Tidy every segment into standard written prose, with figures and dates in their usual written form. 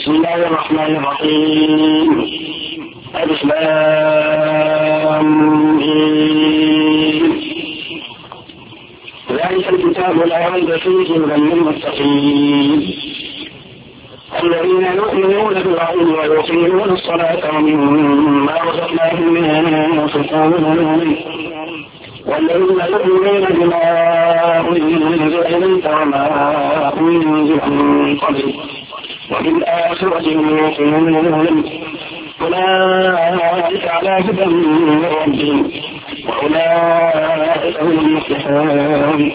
بسم الله الرحمن الرحيم. ألف لام ميم. ذلك الكتاب لا ريب فيه هدى للمتقين الذين يؤمنون بالغيب ويقيمون الصلاة ومما رزقناهم ينفقون والذين يؤمنون بما أنزل إليك وما أنزل من قبلك وبالآخرة هم يوقنون أولئك على هدى من ربهم وأولئك هم المفلحون.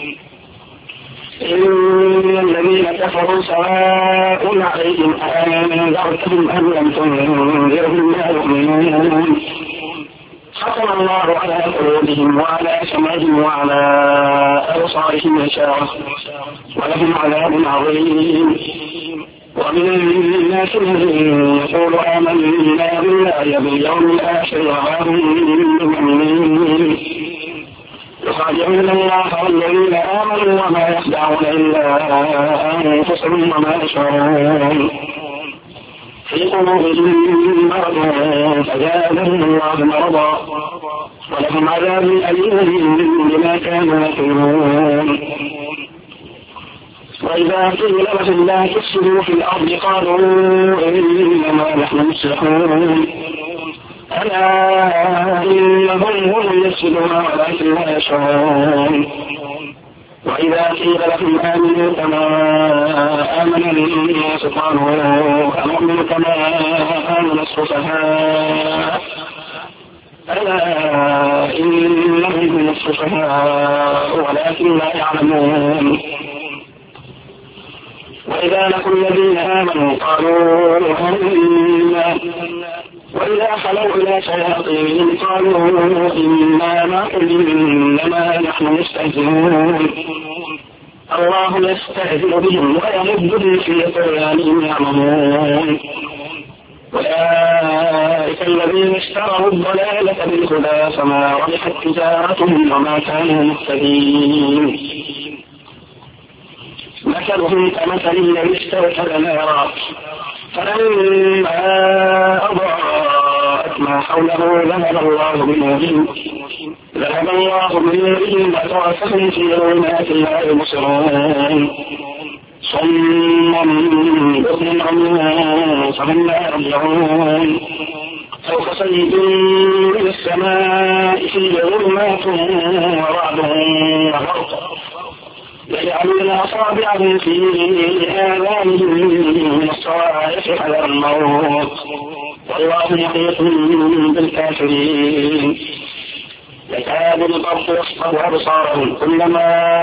إن الذين كفروا سواء عليهم أأنذرتهم أم لم تنذرهم لا يؤمنون ختم الله على قلوبهم وعلى سمعهم وعلى أبصارهم غشاوة ولهم عذاب عظيم. ومن الناس من يقول آمنا بالله باليوم الآخر وما هم بمؤمنين يخادعون الله والذين آمنوا وما يخدعون إلا أنفسهم وما يشعرون في قلوبهم مرض فزادهم الله مرضا ولهم عذاب أليم بما كانوا يكفرون. وإذا قيل لهم لا تفسدوا في الأرض قالوا إنما نحن مصلحون ألا إنهم هم يفسدون ولكن لا يشعرون. وإذا قيل لهم آمنوا كما آمن الناس قالوا أنؤمن كما آمن السفهاء ألا إنهم هم السفهاء ولكن لا يعلمون. وإذا لقوا الذين آمنوا قالوا آمنا وإذا خلوا إلى شياطينهم قالوا إنا معكم إنما نحن مستهزئون الله يستهزئ بهم ويمدهم في طغيانهم يعمهون. أولئك الذين اشتروا الضلالة بالهدى فما ربحت تجارتهم وما كانوا مهتدين. مثلهم كمثل الذي استوقد نارا فلما أضاءت ما حوله ذهب الله بنورهم وتركهم في ظلمات لا يبصرون صم بكم عمي فهم لا يرجعون أو كصيد من السماء فيه ظلمات ورعد وبرق يجعلون أصابعهم في آذانهم من الصواعق حذر الموت والله محيط بالكافرين. يكاد البرق يخطف أبصارهم كلما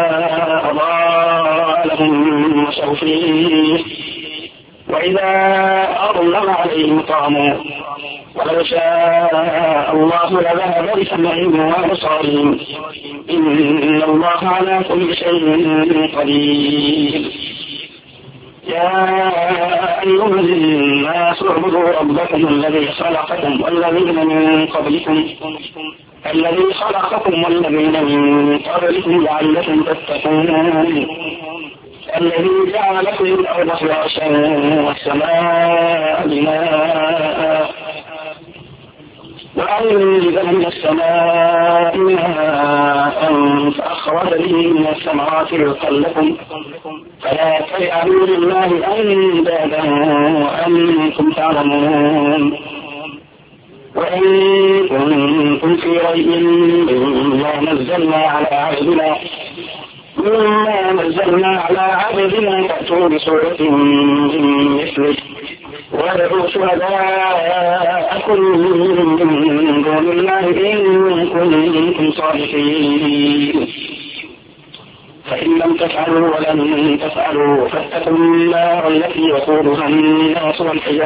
أضاء لهم مشوا فيه وإذا أظلم عليهم قاموا ولو شاء الله لذهب بسمعهم وأبصارهم إن الله على كل شيء قدير. يا أيها الناس اعبدوا ربكم الذي خلقكم والذين من قبلكم لعلكم تتقون الذي جعل لكم الأرض فراشا والسماء بناء وأنزل من السماء ماء فأخرج به من الثمرات رزقا لكم فلا تجعلوا لله أندادا وأنتم تعلمون. وإن كنتم في ريب مما نزلنا على عبدنا فأتوا بسورة من مثله وادعوا شهداءكم من دون الله إن كنتم صادقين فإن لم تفعلوا ولن تفعلوا فاتقوا النار التي وقودها الناس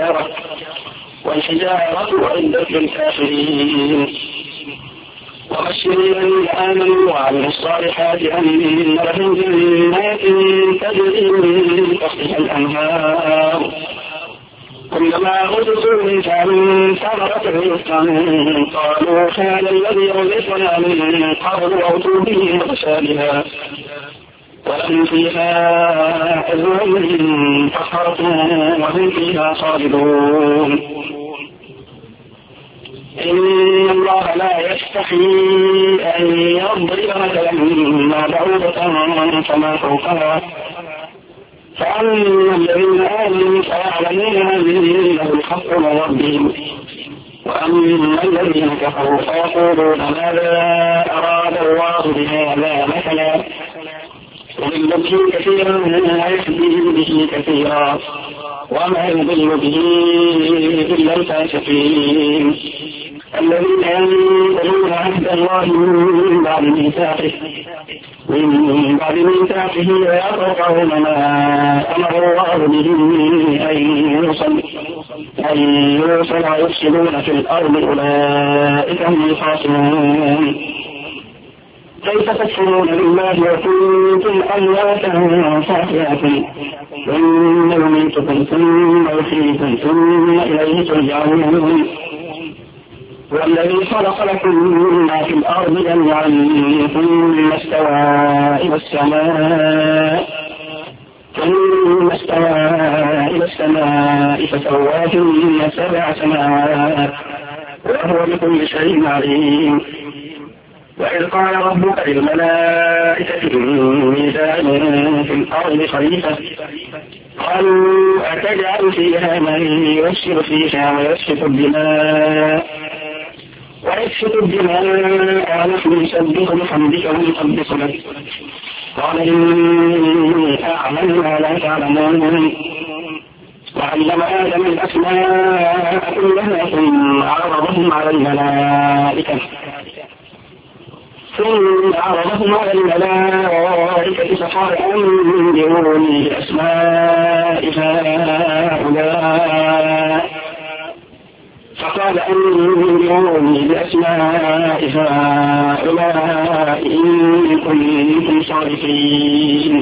والحجارة أعدت للكافرين. وبشر الذين آمنوا وعملوا الصالحات أن لهم جنات تجري من تحتها الأنهار كلما رزقوا منها من ثمرة رزقا قالوا هذا الذي رزقنا من قبل أوتوا به متشابها ولهم فيها أزواج مطهرة وهم فيها خالدون. إن الله لا يستحيي أن يضرب مثلا ما بعوضة فما فوقها فأما الذين آمنوا فيعلمون أنه الحق من ربهم وأما الذين كفروا فيقولون ماذا أراد الله بهذا مثلا يضل به كثيرا ويهدي به كثيرا وما يضل به إلا الفاسقين الذين ينقضون عهد الله من بعد ميثاقه ويقطعون ما أمر الله به أن يوصل ويفسدون في الأرض أولئك هم الخاسرون. كيف تكفرون بالله وكنتم أمواتا فأحياكم ثم يميتكم ثم يحييكم ثم إليه ترجعون. والذي خلق لكم ما في الأرض جميعا ثم استوى إلى السماء فسواهن 7 سماوات وهو بكل شيء عليم. وإذ قال ربك للملائكة إني جاعل في الأرض خليفة قالوا أتجعل فيها من يفسد فيها ويسفك الدماء ونحن نسبح بحمدك ونقدس لك قال إني أعلم ما لا تعلمون. وعلم آدم الأسماء كلها ثم عرضهم على الملائكة فقال أنبئوني بأسماء هؤلاء إن كنتم صادقين.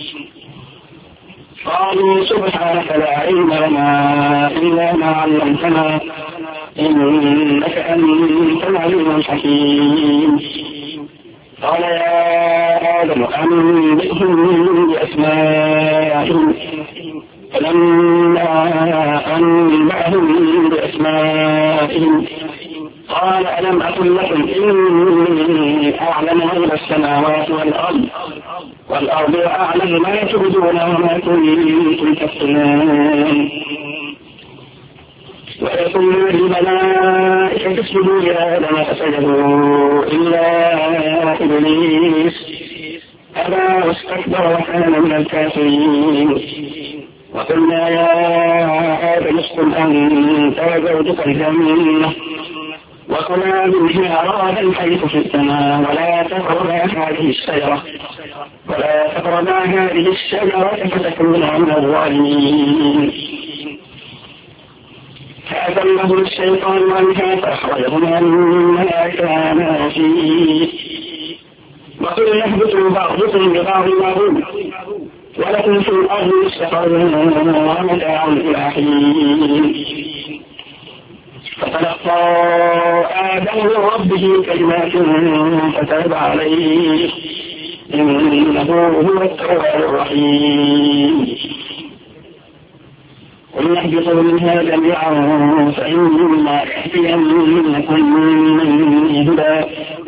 قالوا سبحانك لا علم لنا إلا ما علمتنا إنك أنت العليم الحكيم. قال يا آدم أنبئهم بأسمائهم فلما أنبأهم بأسمائهم قال ألم أقل لكم إني أعلم غيب السماوات والأرض وأعلم ما تبدون وما كنتم تكتمون. ويقول للملائكة اسجدوا لآدم فسجدوا إلا إبليس أبى واستكبر وكان من الكافرين. وقلنا يا آدم اسكن أنت وزوجك الجنة وكلا منها رغدا حيث شئتما ولا تقربا هذه الشجرة فتكونا من الظالمين. فأذله الشيطان عنها فأخرجهما مما كانا فيه وقلنا اهبطوا بعضكم ببعض عدو ولكم في الأرض مستقر ومتاع إلى حين. فتلقى آدم من ربه كلمات فتاب عليه إنه هو التواب الرحيم. قل اهبطوا منها جميعا فإما يأتينكم مني هدى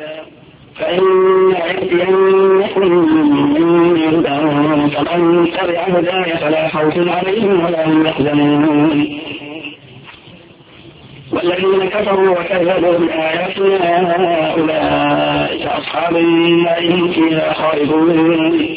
فمن تبع هداي فلا خوف عليهم ولا هم يحزنون. والذين كفروا وكذبوا بآياتنا أولئك أصحاب النار هم فيها خالدون.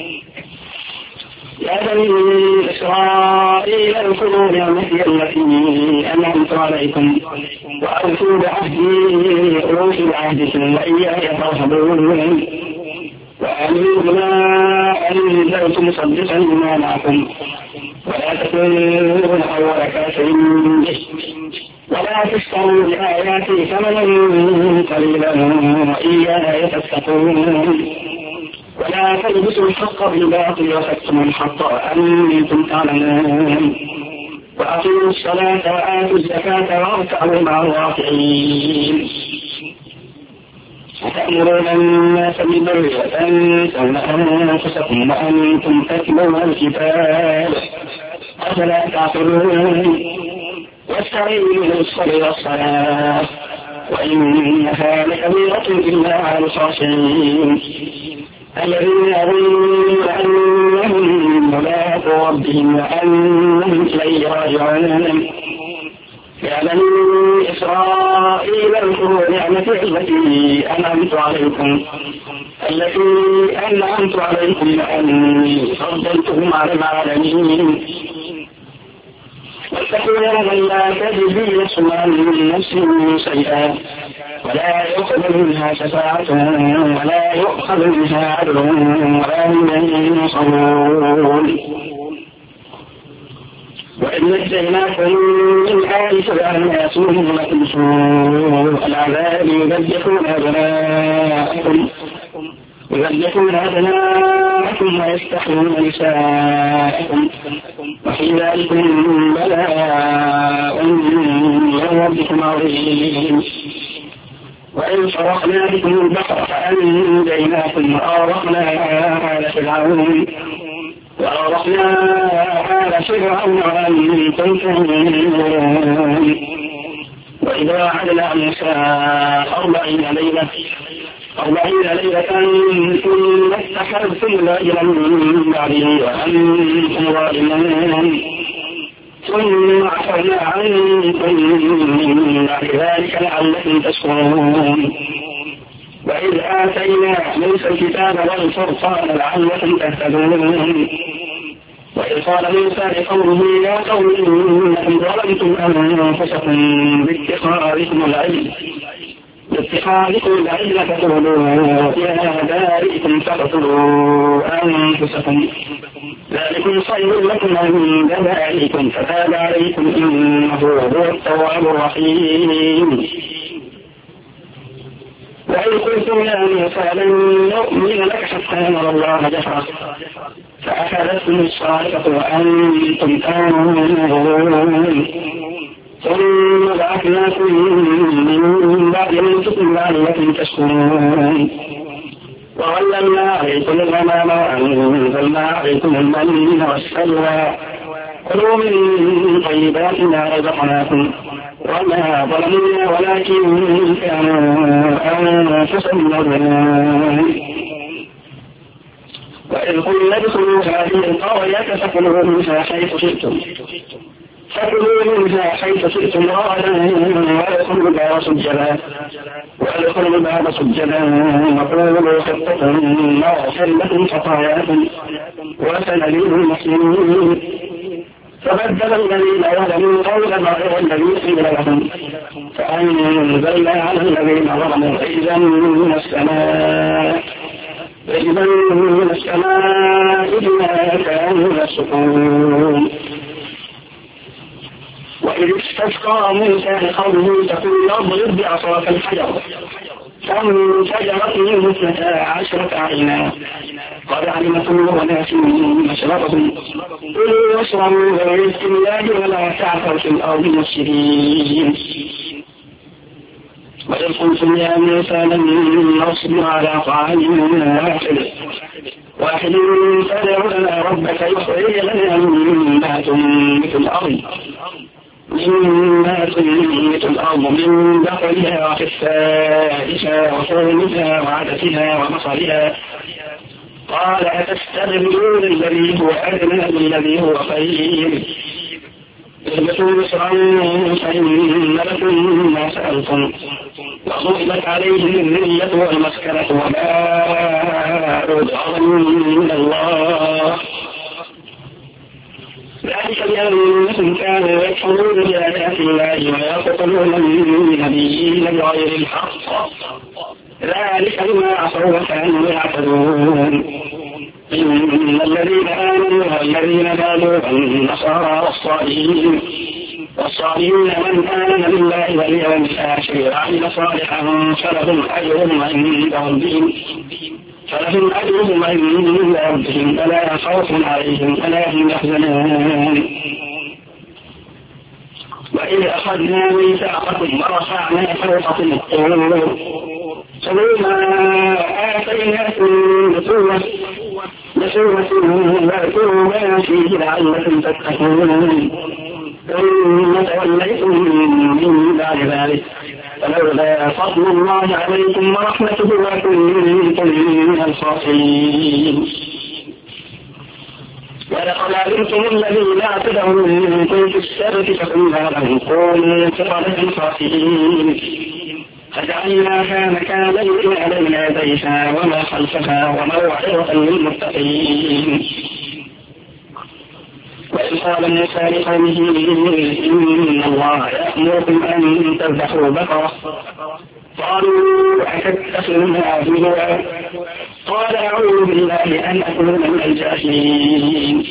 يا بني إسرائيل اذكروا نعمتي التي أنعمت عليكم وأوفوا بعهدي أوف بعهدكم وإياي فارهبون. وآمنوا بما أنزلت مصدقا لما معكم ولا تكونوا أول كافر به ولا تشتروا بآياتي ثمنا قليلا وإياي تتقون. ولا تلبسوا الحق بالباطل وتكتموا الحق وأنتم تعلمون. وأقيموا الصلاة وآتوا الزكاة واركعوا مع الراكعين. أتأمرون الناس بالبر وتنسون أنفسكم وأنتم تتلون الكتاب أفلا تعقلون واستعينوا بالصبر والصلاة وإنها لكبيرة إلا على الخاشعين الذين يظنون أنهم ملاقو ربهم وأنهم إليه راجعون يا بني إسرائيل اذكروا نعمتي التي أنعمت عليكم لأني فضلتكم على العالمين واتقوا يوما لا تجزي نفس عن نفس شيئا ولا يؤخذ منها شفاعة ولا يؤخذ منها عدل ولا هم ينصرون وإذ نجيناكم من آل فرعون يسومون لكم سوء العذاب يذبحون أبناءكم ويستحيون نساءكم وفي ذلكم بلاء من ربكم عظيم وإن فرقنا بكم البحر فأنجيناكم وأغرقنا آل فرعون وأنتم تنظرون وإذا وعدنا موسى 40 ليلة ثم اتخذتم العجل من بعده وأنتم ظالمون ثم عفونا عنكم من بعد ذلك لعلكم تشكرون وإذ آتينا موسى الكتاب والفرقان لعلكم تهتدون وإذ قال موسى لقومه يا قوم إنكم ظلمتم أنفسكم باتخاذكم العجل فتولوا يا بارئكم فاقتلوا أنفسكم ذلكم خير لكم عند بارئكم فتاب عليكم إنه هو التواب الرحيم وإن قلتم يا موسى لن نؤمن لك حتى نرى الله جهرة فأخذتكم الصاعقة وأنتم تنظرون ثم بعثناكم من بعد موتكم لعلكم تشكرون وظللنا عليكم الغمام وأنزلنا عليكم المن والسلوى كلوا من طيبات ما رزقناكم وما ظلمنا ولكن كانوا أنفسهم يظلمون وإذ قلنا ادخلوا هذه القرية فكلوا منها حيث شئتم رغدا وادخلوا الباب سجدا وقولوا حطة نغفر لكم خطاياكم وسنزيد المحسنين فبدل الذين ظلموا قولا غير الذي قيل لهم فأنزلنا على الذين ظلموا رجزا من السماء بما كانوا يفسقون وإذ استسقى موسى لقومه تقول اضرب بعصاك الحجر فانفجرت منه 12 عينا قد علم كل أناس مشربهم كلوا واشربوا من رزق الله ولا تعثوا في الأرض مفسدين وإذ قلتم يا موسى لن نصبر على طعام واحد فادع لنا ربك يخرج لنا مما تنبت الأرض من بقلها وقثائها وفومها وعدسها وبصلها قال أتستبدلون الذي هو أدنى بالذي هو خير اهبطوا مصرا فإن لكم ما سألتم وضربت عليهم الذلة والمسكنة وباءوا بغضب من الله ذلك بأنهم كانوا يكفرون بآيات الله ويقتلون النبيين بغير الحق ذلك بما عصوا وكانوا يعتدون إن الذين آمنوا والذين هادوا والنصارى والصالحين من آمن بالله واليوم الآخر وعمل صالحا فلهم أجرهم عند ربهم فلا خوف عليهم ولا هم يحزنون وإذ أخذنا ميثاقكم ورفعنا فوقكم الطور خذوا ما آتيناكم بسورة واذكروا ما فيه لعلكم تتقون ثم توليتم من بعد ذلك فلولا فضل الله عليكم ورحمته لكنتم من الخاسرين. ولقد علمتم الذين اعتدوا منكم في السبت فقلنا لهم كونوا قردة خاسرين فجعلناها مكانا لما بين يديها وما خلفها وموعظة للمتقين. وإذ قال موسى لقومه إن الله يأمركم أن تذبحوا بقرة قالوا أتتخذنا هزوا قال أعوذ بالله أن أكون من الجاهلين.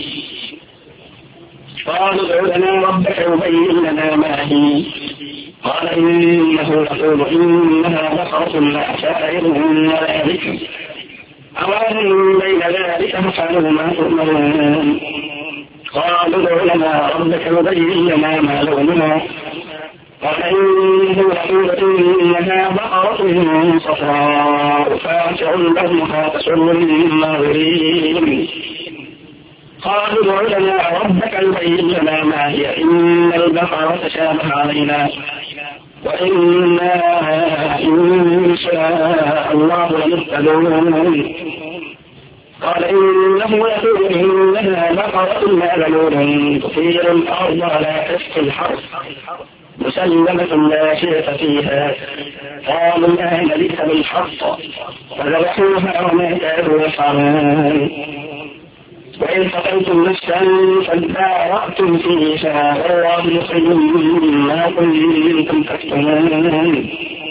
قالوا ادع لنا ربك يبين لنا ما هي قال إنه يقول إنها بقرة لا سائر ولا بكر أوان بين ذلك فافعلوا ما تؤمرون. قالوا ادع لنا ربك يبين لنا ما لونها قال إنه يقول إنها بقرة صفراء فاقع لونها تسر الناظرين. قالوا ادع لنا ربك يبين لنا ما هي إن البقرة تشابه علينا وإنا إن شاء الله لمهتدون. قال إنه يقول إنها بقرة لا ذلول تثير الأرض ولا تسقي الحرث مسلمة لا شيء فيها قالوا الآن ليس بالحق فذبحوها وما كانوا يفعلون. وإن قتلتم نفسا فادارأتم فيها والله يخرج ما كنتم تكتمون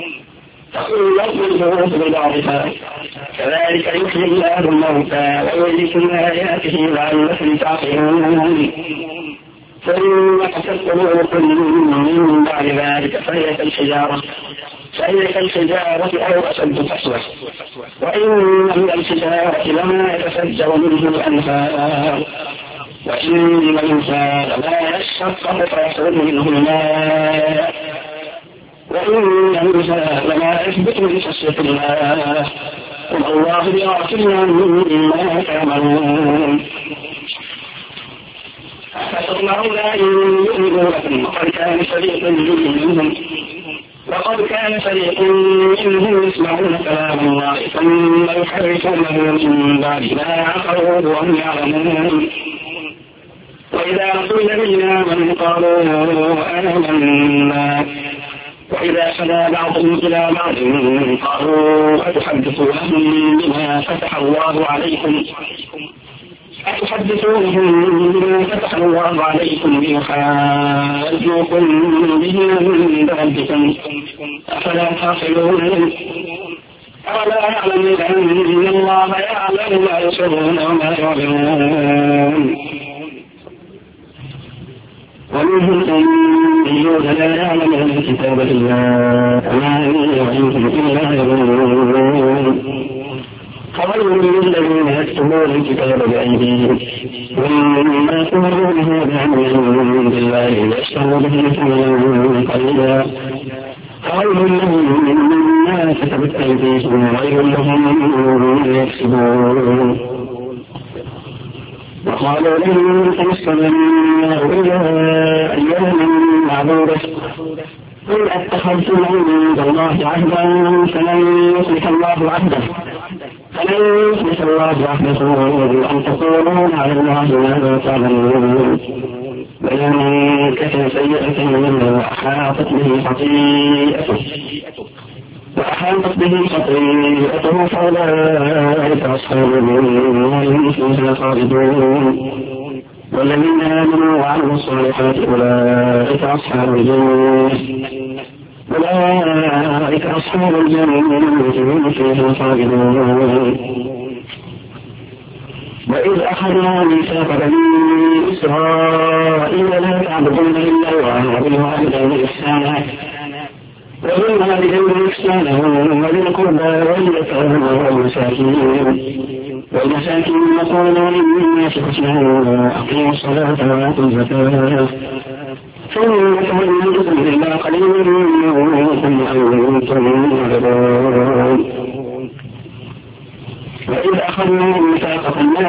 فخلقوا ببعضها كذلك يحيي الله الموتى ويريكم آياته لعلكم تعقلون. ثم قست قلوبكم من بعد ذلك فهي كالحجارة أو أشد قسوة وإن من الحجارة لما يتفجر منه الأنهار وإن منها لما يشقق فيخرج منه الماء وإن منها لما يثبت من خشية الله والله بغافل عما تعملون. أفتطمعون أن يؤمنوا لكم وقد كان فريق منهم يسمعون كلام الله ثم يحرفونه من بعد ما عقلوه وهم يعلمون. وإذا لقوا الذين آمنوا قالوا آمنا وإذا خلا بعضهم إلى بعض قالوا أتحدثونهم بما فتح الله عليكم ليحاجوكم به عند ربكم أفلا تعقلون. أولا يعلم أن الله يعلم ما يسرون وما يعلمون. ومنهم أميون لا يعلمون الكتاب إلا أماني وإنهم إلا يظنون. فويل للذين يكتبون الكتاب بأيديهم ومما كفروا به بعلم بالله ليشتروا به ثمنا قليلا فويل لهم مما كتبت أيديهم وويل لهم مما يكسبون. وقالوا لن تمسنا النار إلا أياما معدودة قل أتخذتم عند الله عهدا فلن يخلف الله عهده أن تقولون على الله ما لا تعلمون. ومن كسب سيئة منه وأحاطت به خطيئته فأولئك أصحاب النار هم فيها خالدون. والذين آمنوا وعملوا الصالحات أولئك أصحاب الجنة هم فيها خالدون. وإذ أخذنا ميثاق بني إسرائيل لا تعبدون إلا الله وبالوالدين إحسانا وذي القربى واليتامى والمساكين يقولون للناس حسنا أقيموا الصلاة وآتوا الزكاة ثم تولوا إلا قليلا منكم وأنتم معرضون.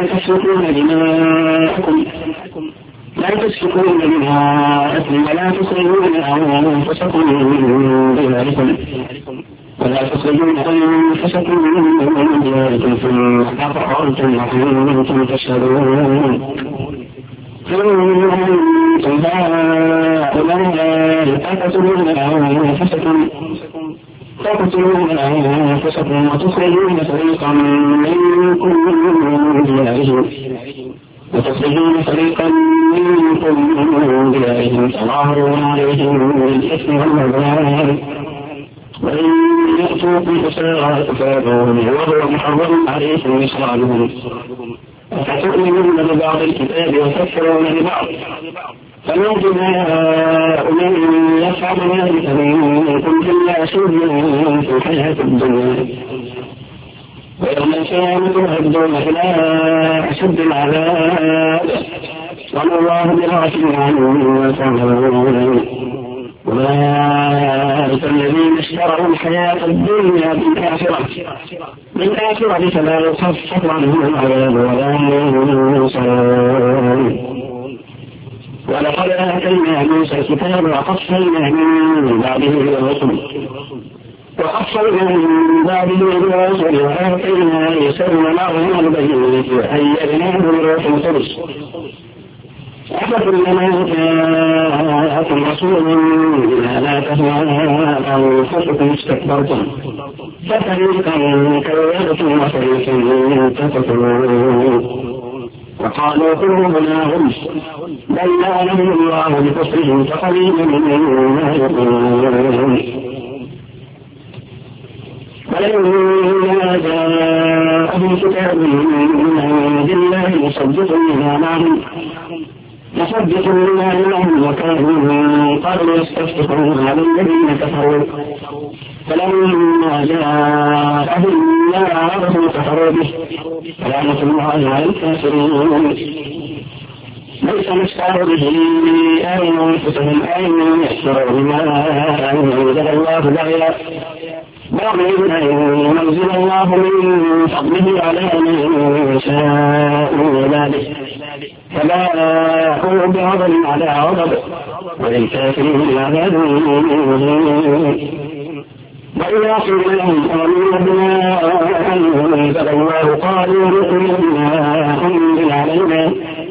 لا تسفكون دماءكم ولا تخرجون أنفسكم من دياركم ثم أقررتم وأنتم تشهدون أنتم هؤلاء تقتلون أنفسكم وتخرجون فريقا منكم من ديارهم تظاهرون عليهم بالإثم والعدوان وإن يأتوكم أسارى تفادوهم وهو محرم عليكم إخراجهم أفتؤمنون ببعض الكتاب وتكفرون ببعض فما جزاء من يفعل ذلك منكم إلا خزي في الحياة الدنيا ويوم القيامة يردون إلى أشد العذاب وما الله بغافل عما تعملون أولئك الذين اشتروا الحياة الدنيا بالآخرة فلا يخفف عنهم العذاب ولا هم ينصرون ولقد آتينا موسى الكتاب وقفينا من بعده الرسل وآتينا عيسى ابن مريم البينات وأيدناه بروح القدس أفكلما جاءكم رسول بما لا تهوى أنفسكم استكبرتم ففريقا كذبتم وفريقا تقتلون وقالوا قلوبنا غلف بل لعنهم الله بكفرهم فقليلا ما يؤمنون ولما جاءهم كتاب من عند الله مصدق لما معهم وكانوا من قبل يستفتحون على الذين كفروا فلما جاءهم ما عرفوا كفروا به فلعنة الله على الكافرين ليس مستعر به أنفسهم أن يكفروا بما أنزل الله بغيا بغيا أن ينزل الله من فضله على من يشاء من عباده فباءوا بغضب على غضب وللكافرين عذاب مهين وإذا قيل لهم آمنوا بما أنزل الله قالوا نؤمن بما أنزل علينا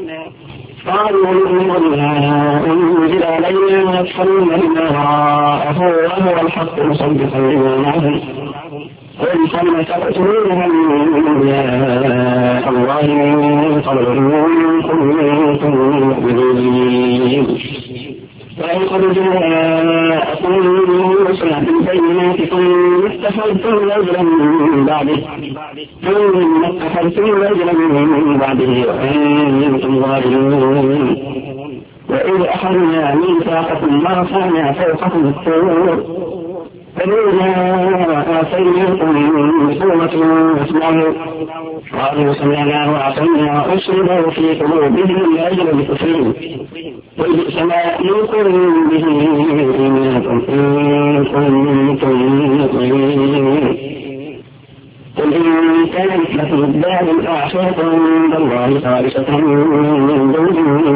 ويكفرون بما وراءه وهو الحق مصدقا لما معهم قل فلم تقتلون أنبياء الله من قبل إن كنتم مؤمنين وقد جاءكم موسى بالبينات ثم اتخذتم رجلا من بعده وأنتم ظالمون وإذ أخذنا ميثاقكم ورفعنا فوقكم الطور فلولا آتيناكم سورة واسمعوا قالوا سمعنا وعصينا وأشربوا في قلوبهم لأجل الكفر وبئس ما يأمركم به إيمانكم إن كنتم مؤمنين قل إن كانت لكم الدار الآخرة عند الله خالصة من دون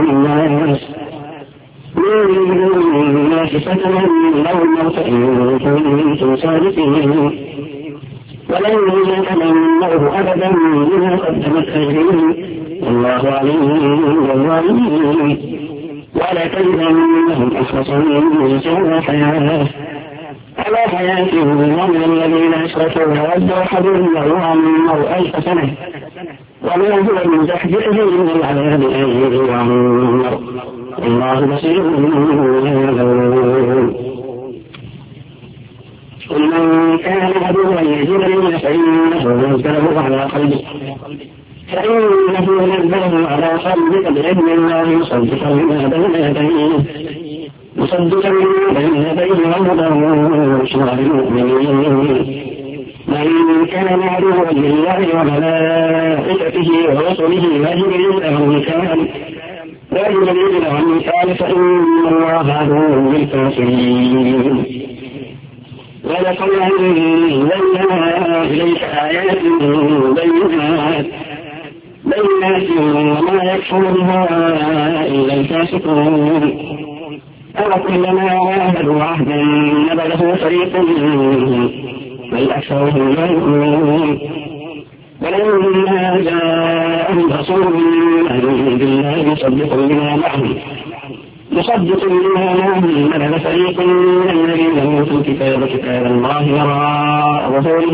الناس فتمنوا الموت إن كنتم صادقين ولن يتمنوه أبدا بما قدمت أيديهم والله عليم بالظالمين ولتجدنهم أحرص الناس على حياة ومن الذين أشركوا يود أحدهم لو عمروا 1000 سنة وما هو من زحزحه من العذاب أن يعمر الله بصير بما يعملون قل من كان عدوا لجبريل فإنه نزله على قلبك بإذن الله مصدقا لما بين يديه وهدى وبشرى للمؤمنين من كان عدوا لله وملائكته ورسله وجبريل وميكال فإن الله عدو للكافرين ولقد أنزلنا إليك آيات بينات بينات وما يكفر بها إلا الفاسقون أوكلما عاهدوا عهدا نبذه فريق منهم بل أكثرهم لا يؤمنون ولما جاءهم رسول من عند الله مصدق لما معهم نبذ فريق من الذين أوتوا الكتاب كتاب الله وراء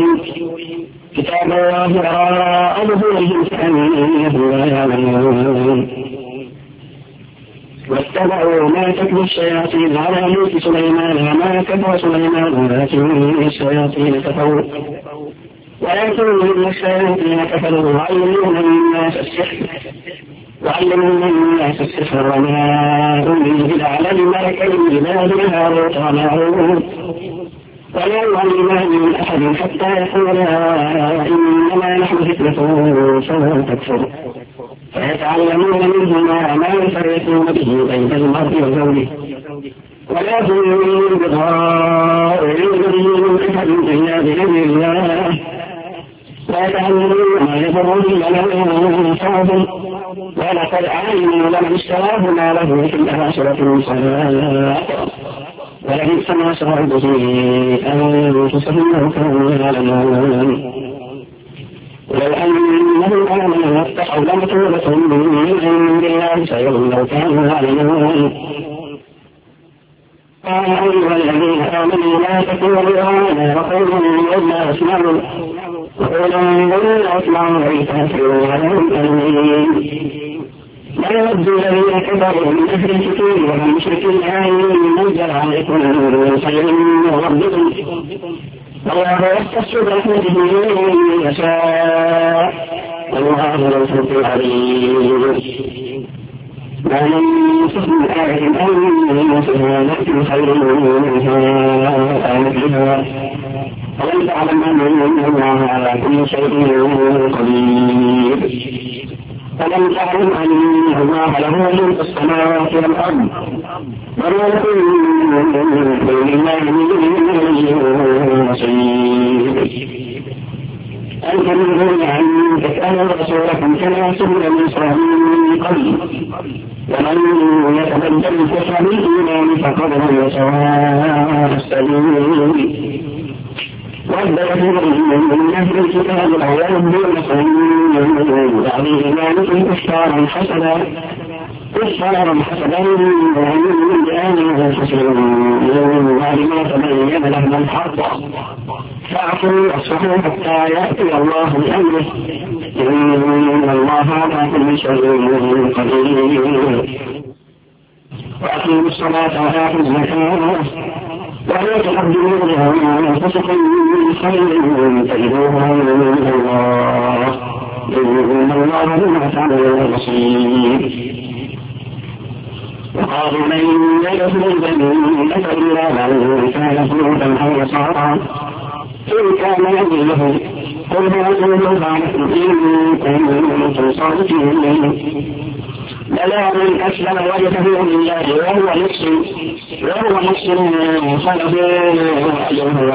ظهورهم كأنهم لا يعلمون واتبعوا ما تتلو الشياطين على ملك سليمان وما كفر سليمان ولكن الشياطين كفروا يعلمون الناس السحر وما أنزل على الملكين ببابل هاروت وماروت ولا يعلمان من أحد حتى يقولا إنما نحن فتنة فلا تكفر فيتعلمون منهما ما يفرقون به بين المرء وزوجه ولا هم بضائرين به من أحد إلا بإذن الله ويتعلمون ما يضرهم ولا ينفعهم ولقد علموا لمن اشتراه ما له في الآخرة من خلاق ولبئس ما شروا به أنفسهم لو كانوا يعلمون ولو أنهم آمنوا واتقوا لمثوبة من عند الله خير لو كانوا يعلمون قال أيها الذين آمنوا لا تقولوا رانا وقولوا إنا أسمعوا ويكافروا عليهم أمين لا يود الذين كفروا من أهل الكتاب والمشركين أن ينزل عليكم من خير من ربكم والله يختص برحمته من يشاء والله ذو الفضل العظيم ما ننسخ من آية أو ننسخها نأتي بخير منها أو مثلها ألم تعلم أن الله على كل شيء قدير ألم تعلم أن الله له ملك السماوات والأرض وما لكم من دون الله من نصير أن تنظرون أن تسألوا رسولكم كما سئل موسى من قبل ومن يتبدل الكفر بالإيمان فقد ضل سواء السبيل ود كثير من أهل الكتاب لو يردونكم من بعد إيمانكم كفارا حسنا من بأنفسهم من بعد ما تبين لهم الحق فاعفوا واصفحوا حتى يأتي الله بأمره إن الله على كل شيء قدير وأقيموا الصلاة وآتوا الزكاة ولا تقدموا لأنفسكم من خير تجدوه من الله إن الله بما تعملون بصير وقالوا من يدخل الجنة إلا من كان هودا أو نصارى إن كان يدخله قل هو ذلكم إن كنتم صادقين بلى من أسلم وجهه لله وهو مسلم فله أجره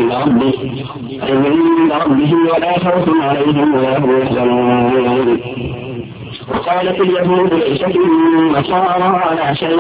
عند ربه ولا خوف عليهم ولا هم يحزنون وقالت اليهود ليست النصارى على شيء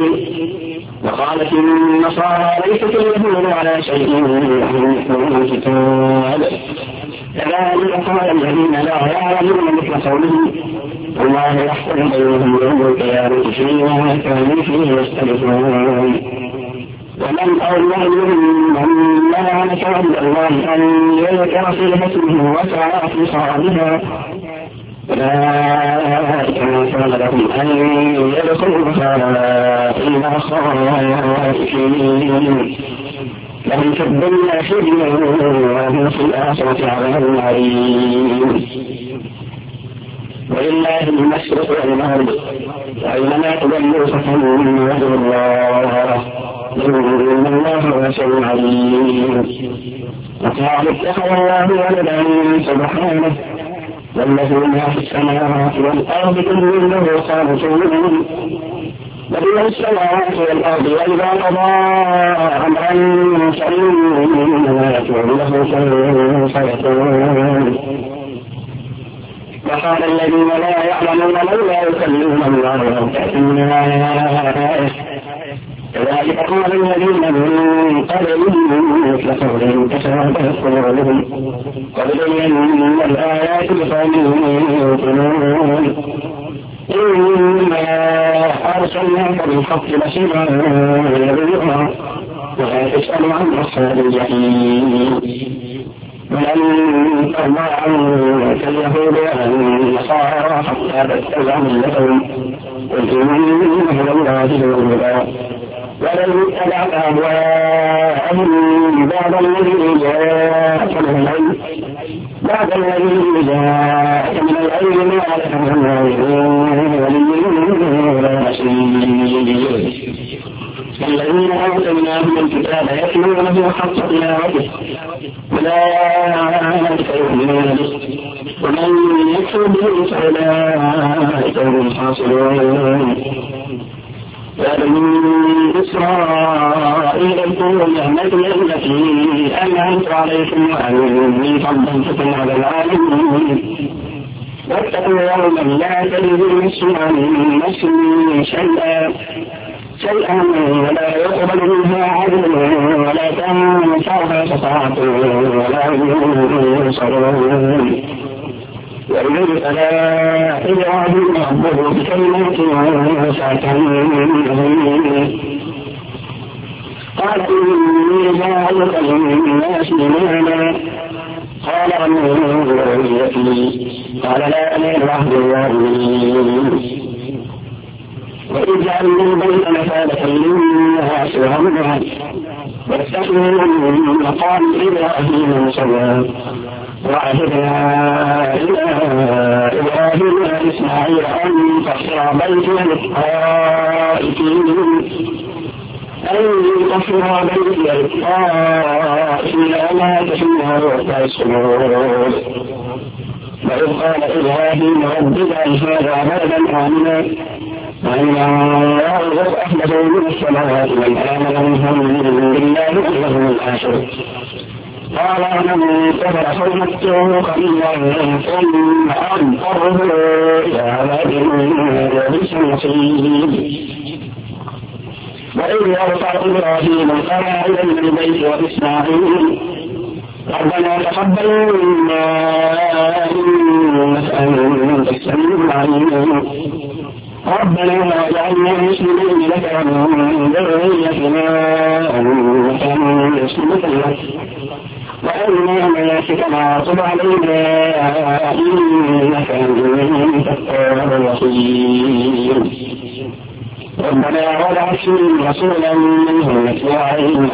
على شيء وهم يحملون الكتاب كذلك قال الذين لا يعلمون مثل قولهم والله يحكم بينهم يوم القيامة فيما كانوا فيه يختلفون ومن أظلم ممن منع مساجد الله أن يذكر فيها اسمه وسعى في صوابها أولئك ما كان لهم أن يدخلوها إلا خائفين لهم في الدنيا خزي وهم في الآخرة عذاب عليم ولله المشرق والمغرب أينما تولوا فثم وجه الله إن الله واسع عليم وقالوا اتخذ الله ولدا سبحانه والله ما في السماوات والأرض كل له قانتون بديع السماوات والأرض وإذا قضى أمرا فإنما يكون له كن فيكون وقال الذين لا يعلمون لولا يكلمنا الله أو تأتينا آية كذلك قال الذين من قبلهم مثل قولهم تشابهت قلوبهم قد بينا الآيات لقوم يوقنون إنا أرسلناك بالحق بشيرا ونذيرا ولا تسأل عن أصحاب الجحيم ولن ترضى عنك اليهود والنصارى حتى تتبع ملتهم قل إن هدى الله هو الهدى ولن اتبعت أهواءهم بعد الذي جاءك من العلم ما لك من ولا نصير الذين آتيناهم الكتاب يتلونه حق تلاوته أولئك يؤمنون به ومن يكفر به فأولئك هم الخاسرون يا بني إسرائيل اذكروا نعمتي التي أنعمت عليكم وأني فضلتكم على العالمين واتقوا يوما لا تجزي نفس عن نفس شيئا ولا يقبل منها عدل ولا تنفعها شفاعة ولا ينصرون وإذ ألا إبراهيم ربه بكلمات فأتمهن قال إني جاعلك للناس إماما قال ومن ذريتي قال لا ينال عهد الظالمين وإذ جعلنا البيت مثابة للناس وأمنا واتخذوا من مقام إبراهيم مصلى وعهدنا إلى إبراهيم وإسماعيل أن تحفر بيتي للطائفين ولا تحمها وتسرور وإذ قال إبراهيم رب اجعل هذا بلدا آمنا وإن يرزق أهله من السماوات من آمن منهم بالله واليوم الآخر قال من كفر فليمتعه قليلا ثم أضطره إلى عذاب النار وبئس المصير وإذ يرفع إبراهيم القواعد من البيت وإسماعيل ربنا تقبل منا إنك أنت السميع العليم ربنا واجعلنا مسلمين لك ومن ذريتنا أمة مسلمة لك وأرنا مناسكنا وتب علينا إنك أنت التواب الرحيم ربنا وابعث فيهم رسولا منهم يتلو عليهم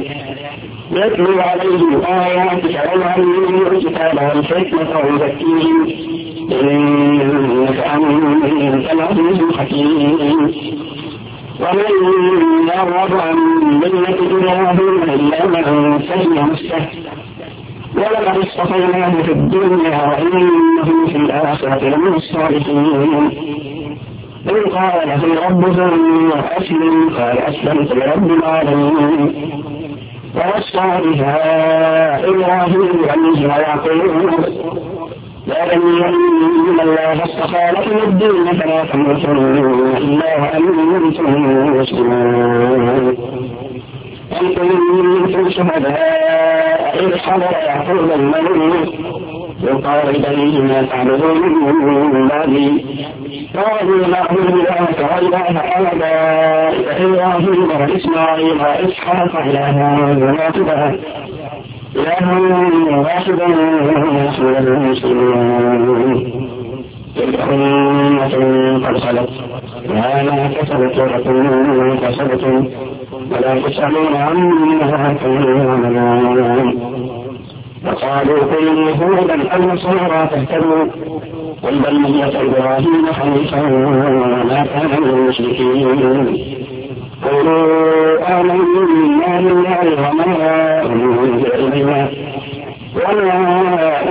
آياتك ويعلمهم الكتاب والحكمة ويزكيهم إنك أنت العزيز الحكيم ومن يرغب عن ملة إبراهيم إلا من سلم نفسه ولقد اصطفيناه في الدنيا وإنه في الآخرة لمن الصالحين إذ قال له ربه أسلم قال أسلمت لرب العالمين ووصى بها إبراهيم بنيه ويعقوب يا بني إن الله اصطفى لكم الدين فلا تموتن إلا وأنتم مسلمون أم كنتم شهداء إذ حضر يعقوب الموت وقال إليه ما تعبدون من بعدي قالوا نعبد إلهك وإله آبائك إبراهيم وإسماعيل وإسحاق إلها واحدا ونحن له مسلمون تلك أمة قد خلت وما كسبت ولكم كسبتم ولا تسألون عما كانوا يعملون وقالوا كونوا هودا أو نصارى تهتدوا قل بل ملة إبراهيم حنيفا وما كان من المشركين قولوا آمنا بالله وما أنزل إلينا وما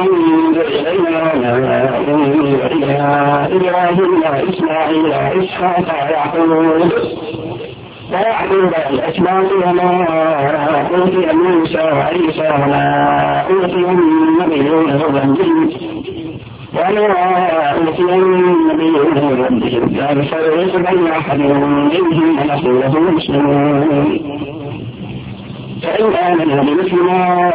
أنزل إلى إبراهيم وإسماعيل وإسحاق ويعقوب الأسباط وما أوتي موسى وعيسى وما أوتي النبيون من ربهم وما أوتي النبيون من ربهم لا نفرق بين أحد منهم ونحن له مسلمون فإن آمنوا بمثل ما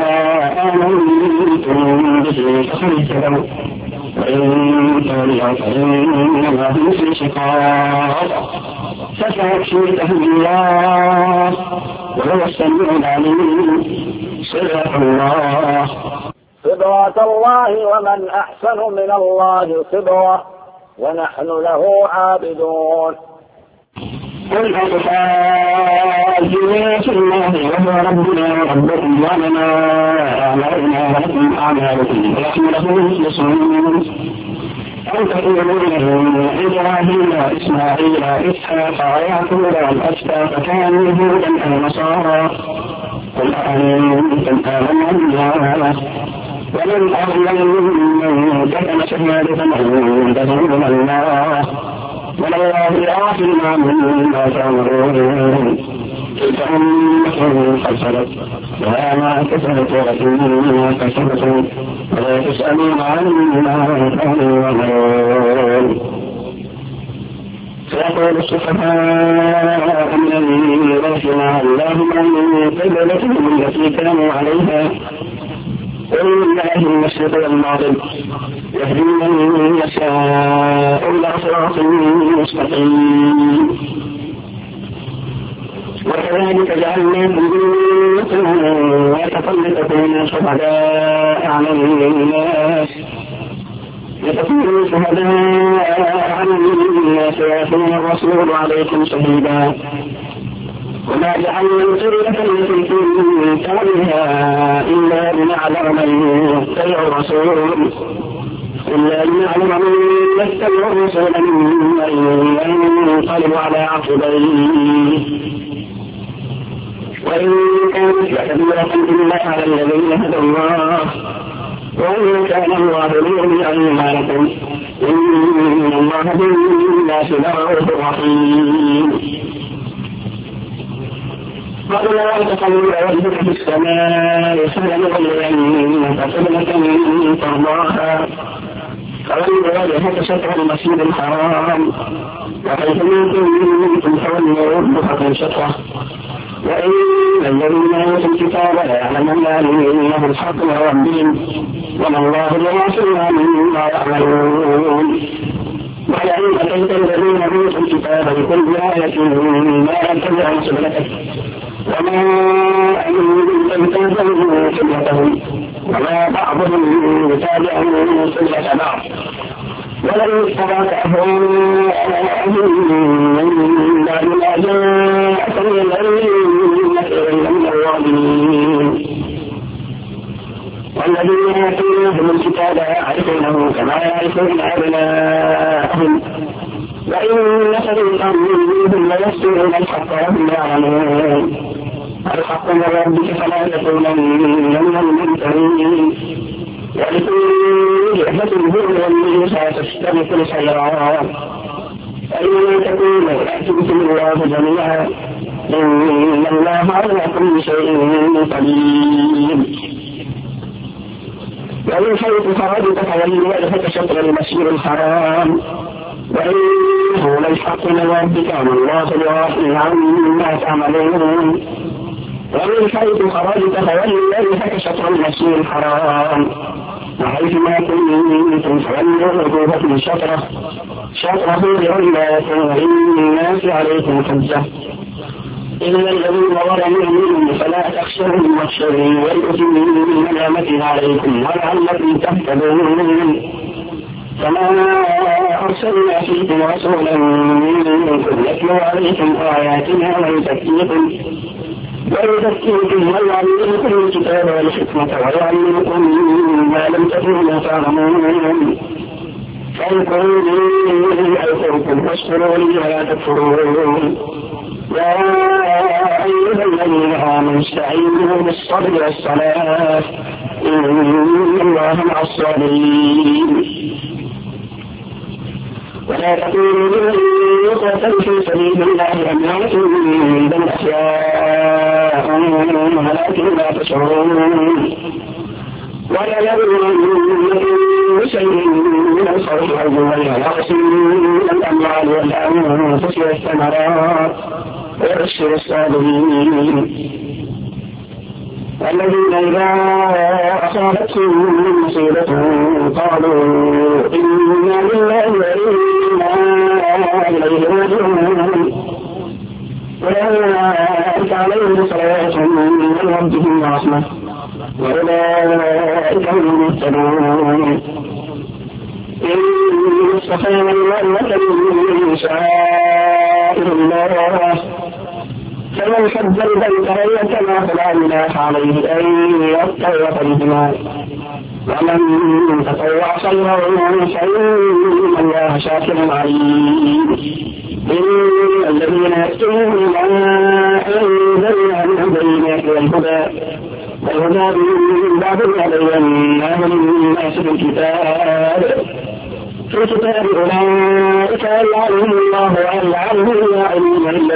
آمنتم به فقد اهتدوا وإن تولوا فإنما هم في شقاق فسيكفيكهم الله وهو السميع العليم صدق الله. صبغة الله ومن أحسن من الله صبغة ونحن له عابدون. قل أتحاجون في الله وهو ربنا وربكم ولنا أعمالنا ولكم أعمالكم ونحن له مخلصون. أن تقولون إبراهيم وإسماعيل وإسحاق ويعقوب والأسباط كانوا يهودا أو نصارى قل أأنتم آمنوا بالله ومن أظلم ممن كتم شهادة عنده من الله والله يعلم عما تعملون. تلك أمة قد خلت لها ما كسبت ولكم ما كسبتم ولا تسألون عما كانوا يعملون. سيقول السفهاء من الناس ما اللهم عن قبلتهم التي كانوا عليها قل لله المشرق والمغرب يهدي من يشاء إلى صراط مستقيم. وكذلك جعلناكم أمة وتخلفكم شهداء على الناس لتكونوا شهداء على الناس ويكون الرسول عليكم شهيدا. وما جعلنا القبلة التي كنت عليها إلا لنعلم من يتبع الرسول ممن ينقلب على عقبيه وإن كانت لكبيرة إلا على الذين هدى الله وإن كان الله ليغني أيمانكم إن الله بالناس لرؤوف رحيم. قال لا تقلب وجهك في السماء فلنولينك قبلة ترضاها فولوا وجهك شطر المسجد الحرام وحيث كنتم فولوا وجوهكم شطره وإن الذين أوتوا الكتاب ليعلمون أنه الحق من ربهم وما الله بغافل عما يعملون. ولئن أتيت الذين أوتوا الكتاب بكل آية ما يتبعون قبلتك وما أنت تتبع قبلتهم وما بعضهم يتابع قبلة بعض ولئن اتبعت أهواءهم من بعد ما جاءك من العلم إنك من الظالمين. والذين آتيناهم الكتاب يعرفونه كما يعرفون أبناءهم وإن فريقا منهم ليكتمون الحق وهم يعلمون. الحق من ربك فلا تكونن من الممترين ولكل جهة هو ستستبق الخيرات فإن تكونوا يأتيكم الله جميعا إن الله على كل شيء قدير. ومن حيث خرجت فولي وجهك شطر المسجد الحرام وإنه للحق من ربك وما الله بغافل عما تعملون. ومن حيث خرجت فولي وجهك شطر المسجد الحرام وحيث ما كنتم فولوا وجوهكم شطره لعلكم وللناس عليكم حجة إلا الذين ظلموا منهم فلا تخشوهم واخشوني ولأتم نعمتي عليكم ولعلكم تهتدون. كما أرسلنا فيكم رسولا منكم يتلو عليكم آياتنا ويزكيكم ويعلمكم الكتاب والحكمة ويعلمكم ما لم تكونوا تعلمون. فاذكروني أذكركم واشكروا لي ولا تكفرون. يا أيها الذين آمنوا استعينوا بالصبر والصلاة إن الله مع الصابرين. ولا تكونوا ممن يقتل في سبيل الله أموات بل أحياء ولكن لا تشعرون. ولنبلونكم بشيء الخوف والجوع ونقص من الأموال والأنفس والثمرات وبشر الصابرين الذين إذا أصابتهم مصيبة قالوا إنا لله وإنا إليه راجعون أولئك عليهم صلوات من ربهم ورحمة وأولئك هم المهتدون إن الصفا والمروة من شعائر الله فمن حج البيت فليتبع فلا جناح عليه أن يطوف بهما ومن تطوع خيرا فإن الله شاكر عليم إن الذين يكتمون ما أنزلنا من البينات والهدى من بعد ما بيناه للناس في الكتاب أولئك يلعنهم الله ويلعنهم اللاعنين إلا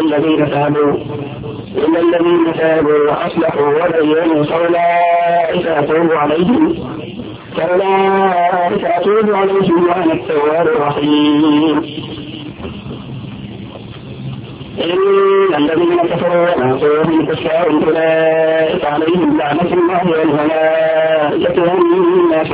الذين تابوا وأصلحوا وبينوا فأولئك أتوب عليهم وأنا التواب الرحيم إن الذين كفروا وماتوا من كفار أولئك عليهم لعنة الله والملائكة والناس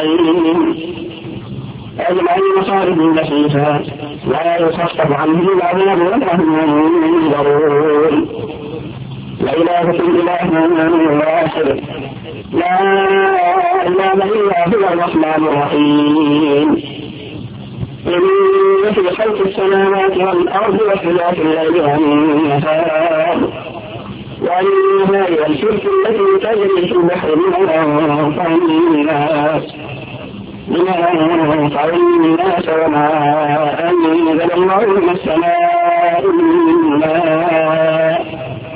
أجمعين خالدين فيها لا يخفف عنهم العذاب ولا هم ينذرون وإلهكم إله واحد لا إله إلا هو الرحمن الرحيم إن في خلق السماوات والأرض واختلاف الليل والنهار والفلك التي تجري في البحر بما ينفع الناس وما أنزل الله من السماء من ماء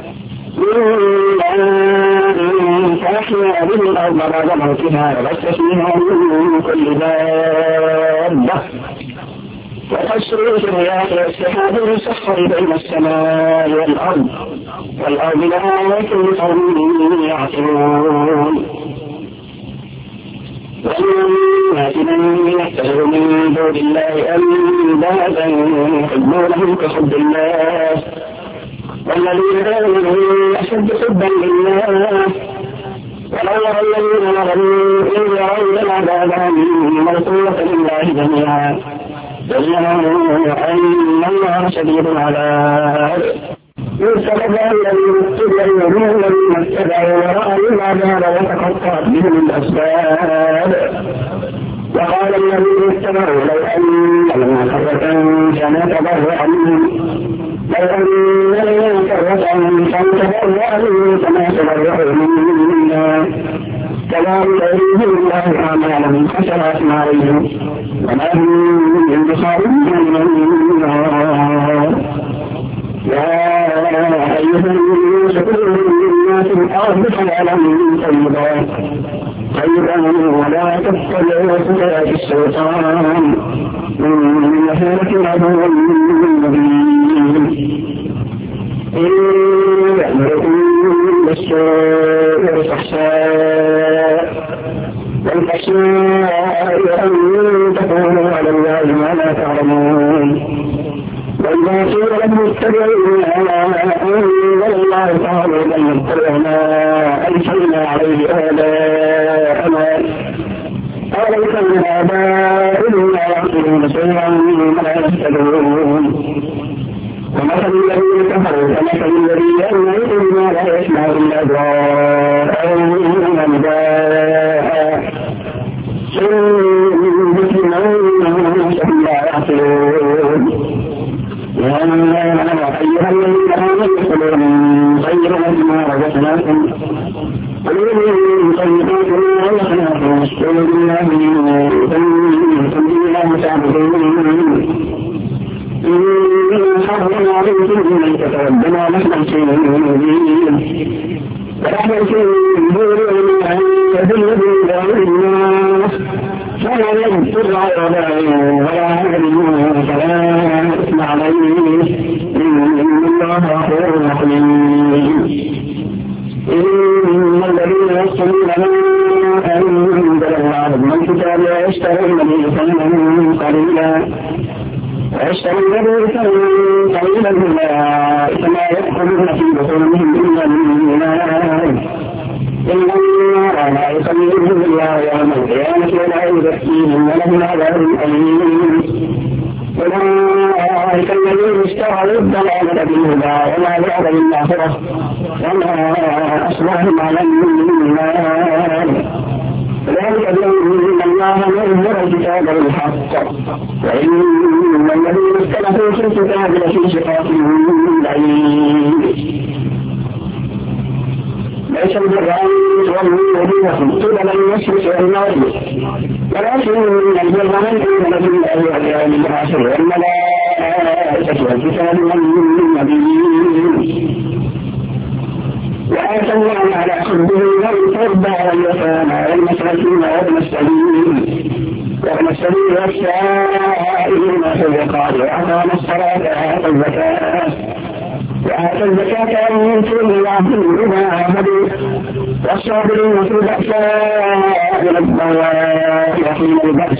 فأحيا به الأرض بعد موتها وبث فيها من كل دابة وتسريف الرياح والسحاب المسخر بين السماء والأرض لآيات لقوم يعقلون والناس من يتخذ من دون الله أندادا يحبونهم كحب الله والذين آمنوا أشد حبا لله ولو يرى الذين ظلموا إذ يرون العذاب أن القوة لله جميعا أن الله شديد العذاب يرسل الذين اتبعوا من الذين اتبعوا ورأوا العذاب وتقطعت بهم الأسباب وقال الذين اتبعوا لو أن لنا كرة فنتبرأ منهم كما تبرأوا منا كذلك يريهم الله أعمالهم حسرات عليهم وما هم بخارجين من النار يا أيها الناس كلوا مما في الأرض حلالا طيبا ولا تتبعوا خطوات الشيطان إنه لكم عدو مبين إن يأمركم بالسوء والفحشاء أن تقولوا على الله ما لا تعلمون وإذا قيل لهم اتبعوا ما أنزل الله قالوا بل نتبع ما أنزلنا عليه آباءنا أوليس الآباء لا يعقلون شيئا ولا يهتدون ومثل الذين كفروا كمثل الذي يأمر بما لا يسمع إلا دعاء ونداء مثل من لا يعقلون يا أيها الذين آمنوا كلوا من طيبات ما رزقناكم ومن طيبات ما رزقناكم واشكروا لله إن كنتم بالله تعبدون إن حرم عليكم أن تتوبنا لحم شيء مبين ولحم شيء مبين أن يذل بالله الناس فلا يذكر ولا يعلمون فلا إثم عليه إن الله غفور رحيم إن الذين يكتمون ما أنزل الله من الكتاب ويشترون به ثمنا واشتروا بيتا قليلا أولئك ما يدخلون في بطونهم إلا النار إن النار لا يصليهم الله يوم القيامة ولا يزكيهم ولهم عذاب أليم أولئك الذين اشتروا الضلالة بالهدى وما بعد بالآخرة وما أصبحهم على النار ذلك بأن الله نزل الكتاب بالحق وإن الذين اختلفوا في الكتاب لفي شقاق بعيد ليس البر أن تولوا وجوهكم قبل المشرق والمغرب ولكن البر من آمن بالله واليوم الآخر والملائكة والكتاب والنبيين وآتى الله على حبه والقربى واليتامى والمساكين وابن السبيل والسائلين في الرقاب وأقام الصلاة وآتى الزكاة ويؤتون الله بما عاهدوا والصابرين في البأساء والضراء وحين البأس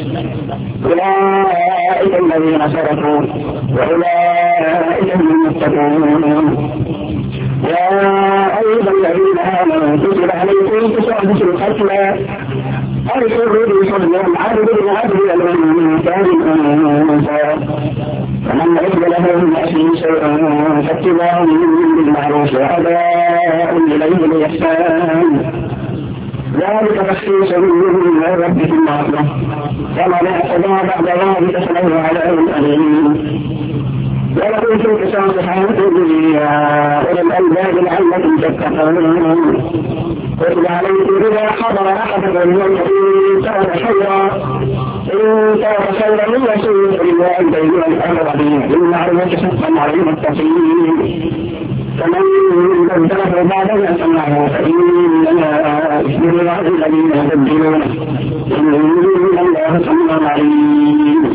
أولئك الذين صدقوا وأولئك هم المتقون يا أيها الذين آمنوا كتب عليكم قصاص القتلى الحر بالحر والعبد بالعبد والأنثى بالأنثى فمن عد له من أخيه شيئا فاتباع بالمعروف وأداء إليه بإحسان ذلك تخفيف من ربكم ورحمة فمن اعتدى بعد ذلك فله عذاب أليم ولكم في القصاص حياة يا أولي الألباب لعلكم تتقون كتب عليكم إذا حضر أحدكم الموت إن ترك خيرا للوصية للوالدين والأقربين بالمعروف حقا على المتقين فمن بدله بعد ما سمعه فإنما إثم على الذين يبدلونه إن الله سميع عليم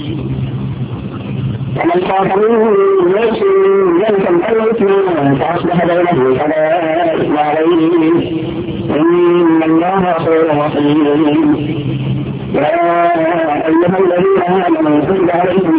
ومن خاف من نفس ذنبا أو إثما فأصلح بينهم فلا إثم عليه إن الله غفور رحيم يا أيها الذين آمنوا كتب عليكم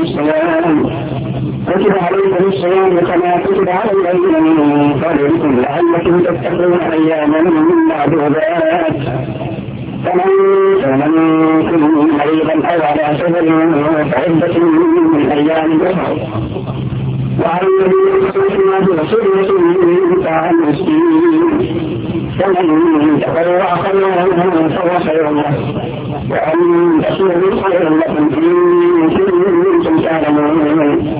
الصيام كما كتب على الذين من قبلكم لعلكم تتقون أياما معدودات فمن كان منكم مريضا أو على سفر فعدة من أيام أخرى وعلى الذين يصومون بصيغة من طعام مسكين فمن تطوع خيرا فهو خير له وأن تصوموا خيرا لكم إن كنتم تعلمون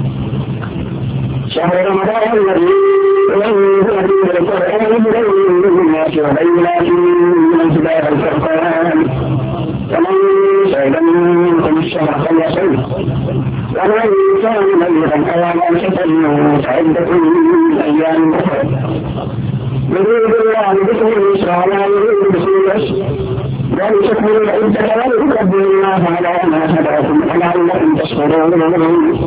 شهر رمضان الذي أنزل فيه القرآن هدى للناس وبينات من الهدى والفرقان فمن شهد منكم الشهر فليصم ومن كان مريضا أو على سفر فعدة من أيام أخرى يريد الله بكم اليسر ولا يريد بكم العسر ولتكملوا العدة ولتكبروا الله على ما هداكم ولعلكم تشكرون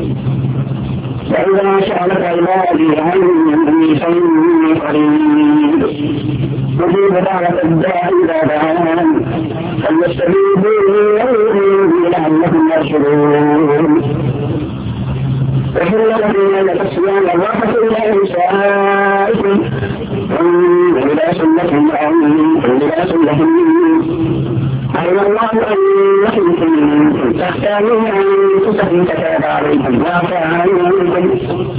وإذا سألك عبادي عني فإني قريب أجيب دعوة الداعي إذا دعان فليستجيبوا لي ويؤمنوا لعلهم يرشدون وحل لكم ليلة الصيام الرفث إلى نسائكم ولباس لكم وأنتم لباس لهم علم الله أنكم كنتم تختارون أنفسكم فتاب عليكم وعفى عنكم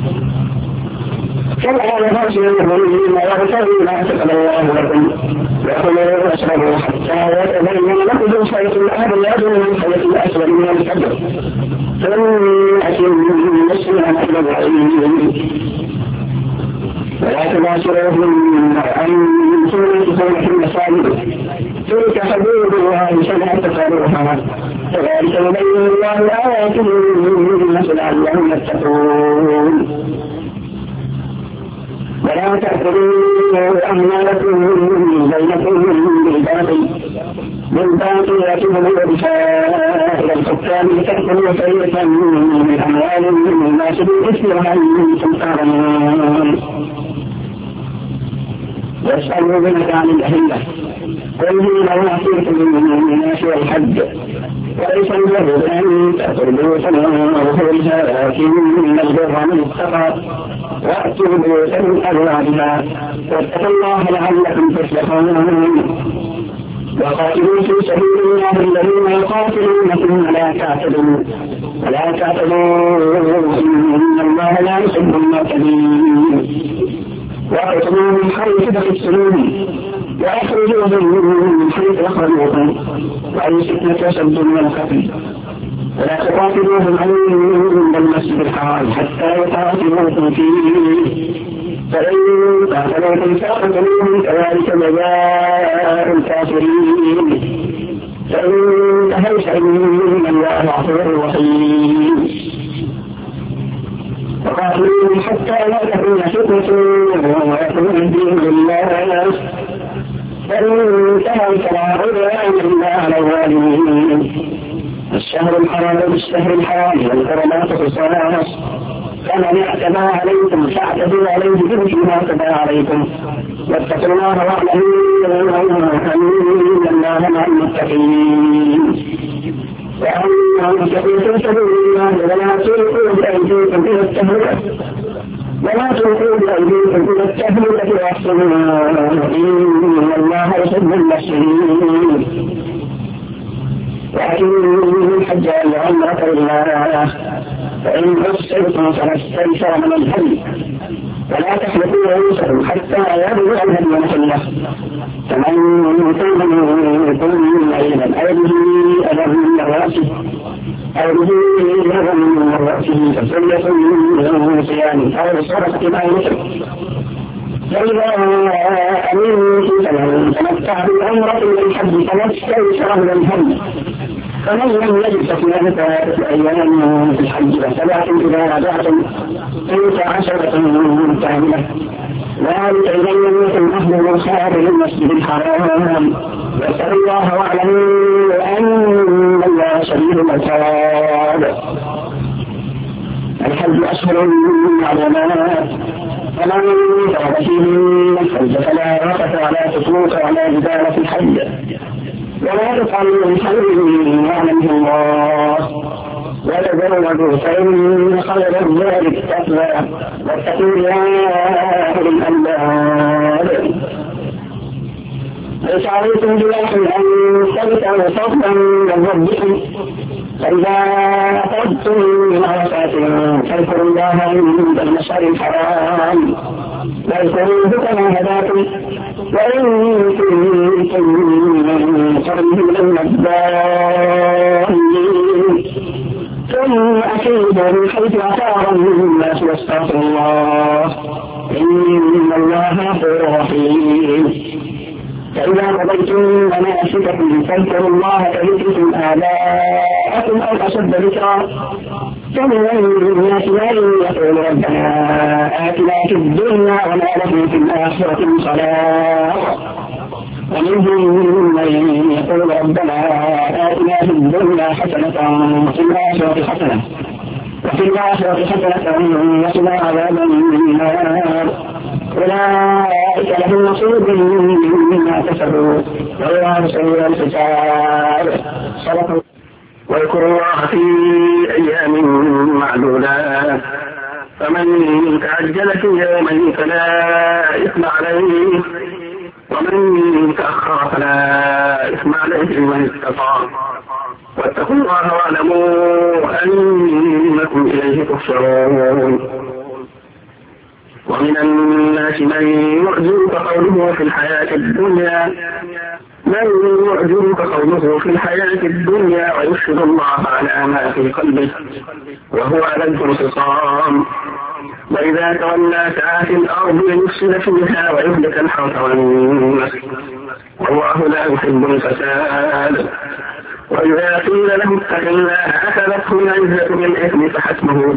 فالآن فارجعوهم مما يغفرون ما كتب الله لكم وكلوا واشربوا حتى يتبين لكم الخيط الأبيض من الخيط الأسود من الفجر ثم أتموا الصيام إلى الليل ولا تباشروهن وأنتم تدخلون في المساجد تلك حدود الله فلا تقربوها كذلك يبين الله آياته للناس لعلهم يتقون ولا تأكلوا أموالكم بينكم بالباطل يأتوا بشائر الحكام لتأكلوا شيئا من أموال الناس بالإثم وأنتم تعلمون يسألوا بك عن الأهلة قل هي مواقيت للناس والحج وليس البر أن تأتوا بيوتا من ظهورها ولكن البر من اتقى وأتوا بيوتا من أبوابها واتقوا الله لعلكم تفلحون وقاتلوا في سبيل الله الذين يقاتلونكم ولا تعتدوا إن الله لا يحب المعتدين واقتلوا من حيث تقتلون وأخرجوهم من حيث أخرجوكم وأي فتنة أشد من القتل ولا تقاتلوهم عند المسجد الحرام حتى يقاتلوكم فيه فإن قاتلوكم فاقتلوهم كذلك جزاء الكافرين فإن انتهوا فإن الله غفور رحيم وقاتلوهم حتى لا تكون فتنة ويكون الدين لله فإن انتهوا فلا عدوان إلا على الظالمين الشهر الحرام بالشهر الحرام والحرمات قصاص فمن اعتدى عليكم فاعتدوا عليه بمثل ما اعتدى عليكم واتقوا الله واعلموا أن الله مع المتقين وأنهم تقولوا سبيل الله ولا تلقوا بأيديكم إلى التهلكة واحسنوا إن الله يحب المحسنين وأتموا الحج والعمرة لله فإن أحسنتم فلا استيسر من الهدي ولا تحلقوا رؤوسكم حتى يبلغ الهدي محله فمن كان منكم مريضا أو به أذى من رأسه ففدية من صيام أو صدقة معروفة فإذا أمنتم فمن تمتع بالعمرة إلى الحج فلا استيسر من الهدي فمن لم يجد فصيام 3 أيام في الحج فسبعة إذا رجعتم تلك 10 كاملة ذلك إذا لم يكن أهل من خارج المسجد الحرام واتقوا الله واعلموا أن الله شديد العقاب الحج أشهر معلومات فمن فرض فيهن الحج فلا رفث ولا فسوق ولا جدال في الحج ولا تفعل من خير يعلمه الله وتزودوا فإن خير الزاد التقوى واتقوا يا أولي الألباب ليس عليكم جناح أن تبتغوا فضلا من ربكم فإذا أخذتم من عرفات فاذكروا الله عند المشعر الحرام واذكروه كما هداكم وإن كنتم من قبله لمن الضالين ثم أفيدوا من حيث أفاض الناس واستغفروا الله إن الله غفور رحيم فإذا قضيتم مناسككم فاذكروا الله كذكركم آباءكم أو أشد ذكرا فمن الناس من يقول ربنا آتنا في الدنيا وما له في الآخرة من خلاق ومنهم من يقول ربنا آتنا في الدنيا حسنة وفي الآخرة حسنة وقنا عذاب النار أولئك لهم نصيب مما كسبوا والله سريع الحساب واذكروا الله في أيام معدودات فمن تعجل في يومين فلا إثم عليه ومن تأخر فلا إثم عليه من استطاع واتقوا الله واعلموا أنكم إليه تحشرون ومن الناس من يعجبك قوله في الحياة الدنيا ويشهد الله على ما في قلبه وهو ألد الخصام وإذا تولى سعى في الأرض ليفسد فيها ويهلك الحرث والنسل والله لا يحب الفساد وإذا قيل له اتق الله أخذته العزة بالإثم فحسبه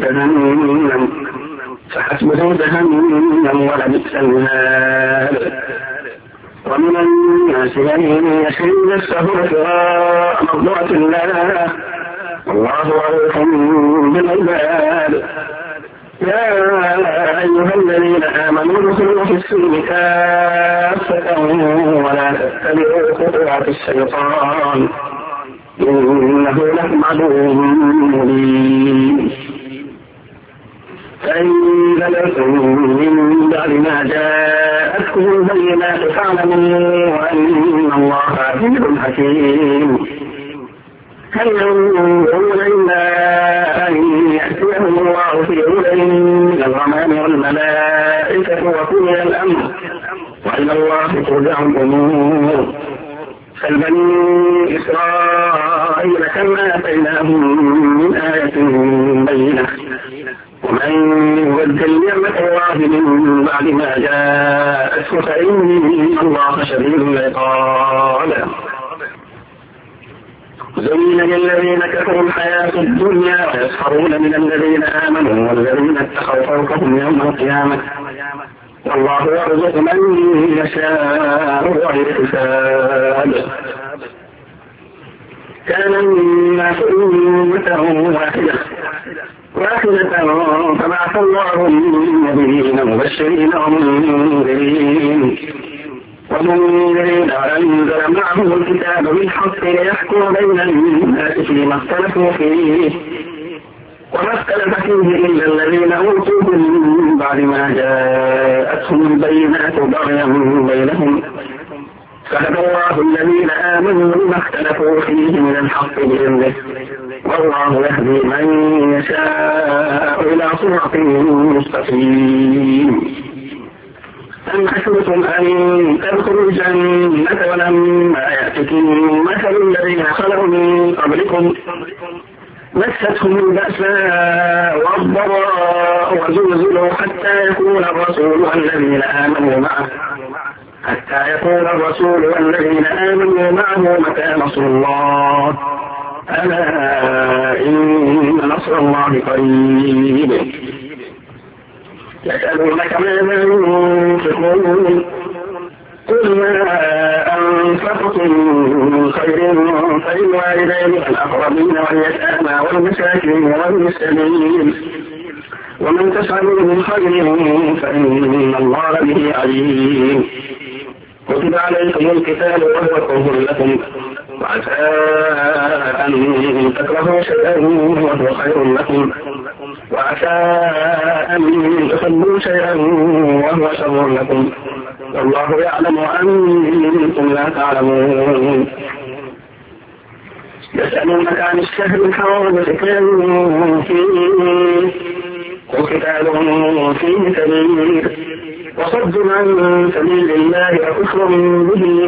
جهنم ولبئس المهاد ومن الناس من يشري نفسه ابتغاء مرضات الله والله رؤوف بالعباد يا أيها الذين آمنوا ادخلوا في السلم كافة ولا تتبعوا خطوات الشيطان إنه لكم عدو مبين. فإن زللتم من بعد ما جاءتكم البينات فاعلموا أن الله عزيز حكيم. هل ينظرون إلا أن يأتيهم الله في ظلل من الغمام والملائكة وقضي الأمر وإلى الله ترجع الأمور. فالبني إسرائيل كم آتيناهم من آية بينة ومن يبدل نعمة الله من بعد ما جاءته فإن الله شديد العقاب. زين للذين كفروا الحياة الدنيا ويسخرون من الذين آمنوا والذين اتقوا فوقهم يوم القيامة والله يرزق من يشاء بغير حساب. كان الناس أمة واحدة فبعث الله النبيين مبشرين ومنذرين وأنزل معهم الكتاب بالحق ليحكم بين الناس فيما اختلفوا فيه وما اختلف فيه إلا الذين أوتوه من بعد ما جاءتهم البينات بغيا بينهم فهدى الله الذين آمنوا لما اختلفوا فيه من الحق بإذنه والله يهدي من يشاء إلى صراط مستقيم. أم حسبتم أن تدخلوا الجنة ولما يأتكم مثل الذين خلوا من قبلكم مستهم البأساء والضراء وزلزلوا حتى يقول الرسول والذين آمنوا معه متى نصر الله ألا إن نصر الله قريب. يسألونك ماذا ينفقون قل ما أنفقتم من خير فللوالدين والأقربين واليتامى والمساكين وابن السبيل ومن تفعلوا من خير فإن الله به عليم. كتب عليكم القتال وهو كره لكم وعسى أن تكرهوا شيئا وهو خير لكم وعسى أن تحبوا شيئا وهو شر لكم والله يعلم وأنتم لا تعلمون. يسألونك عن الشهر الحرام قتال فيه كبير وصد عن سبيل الله وكفر به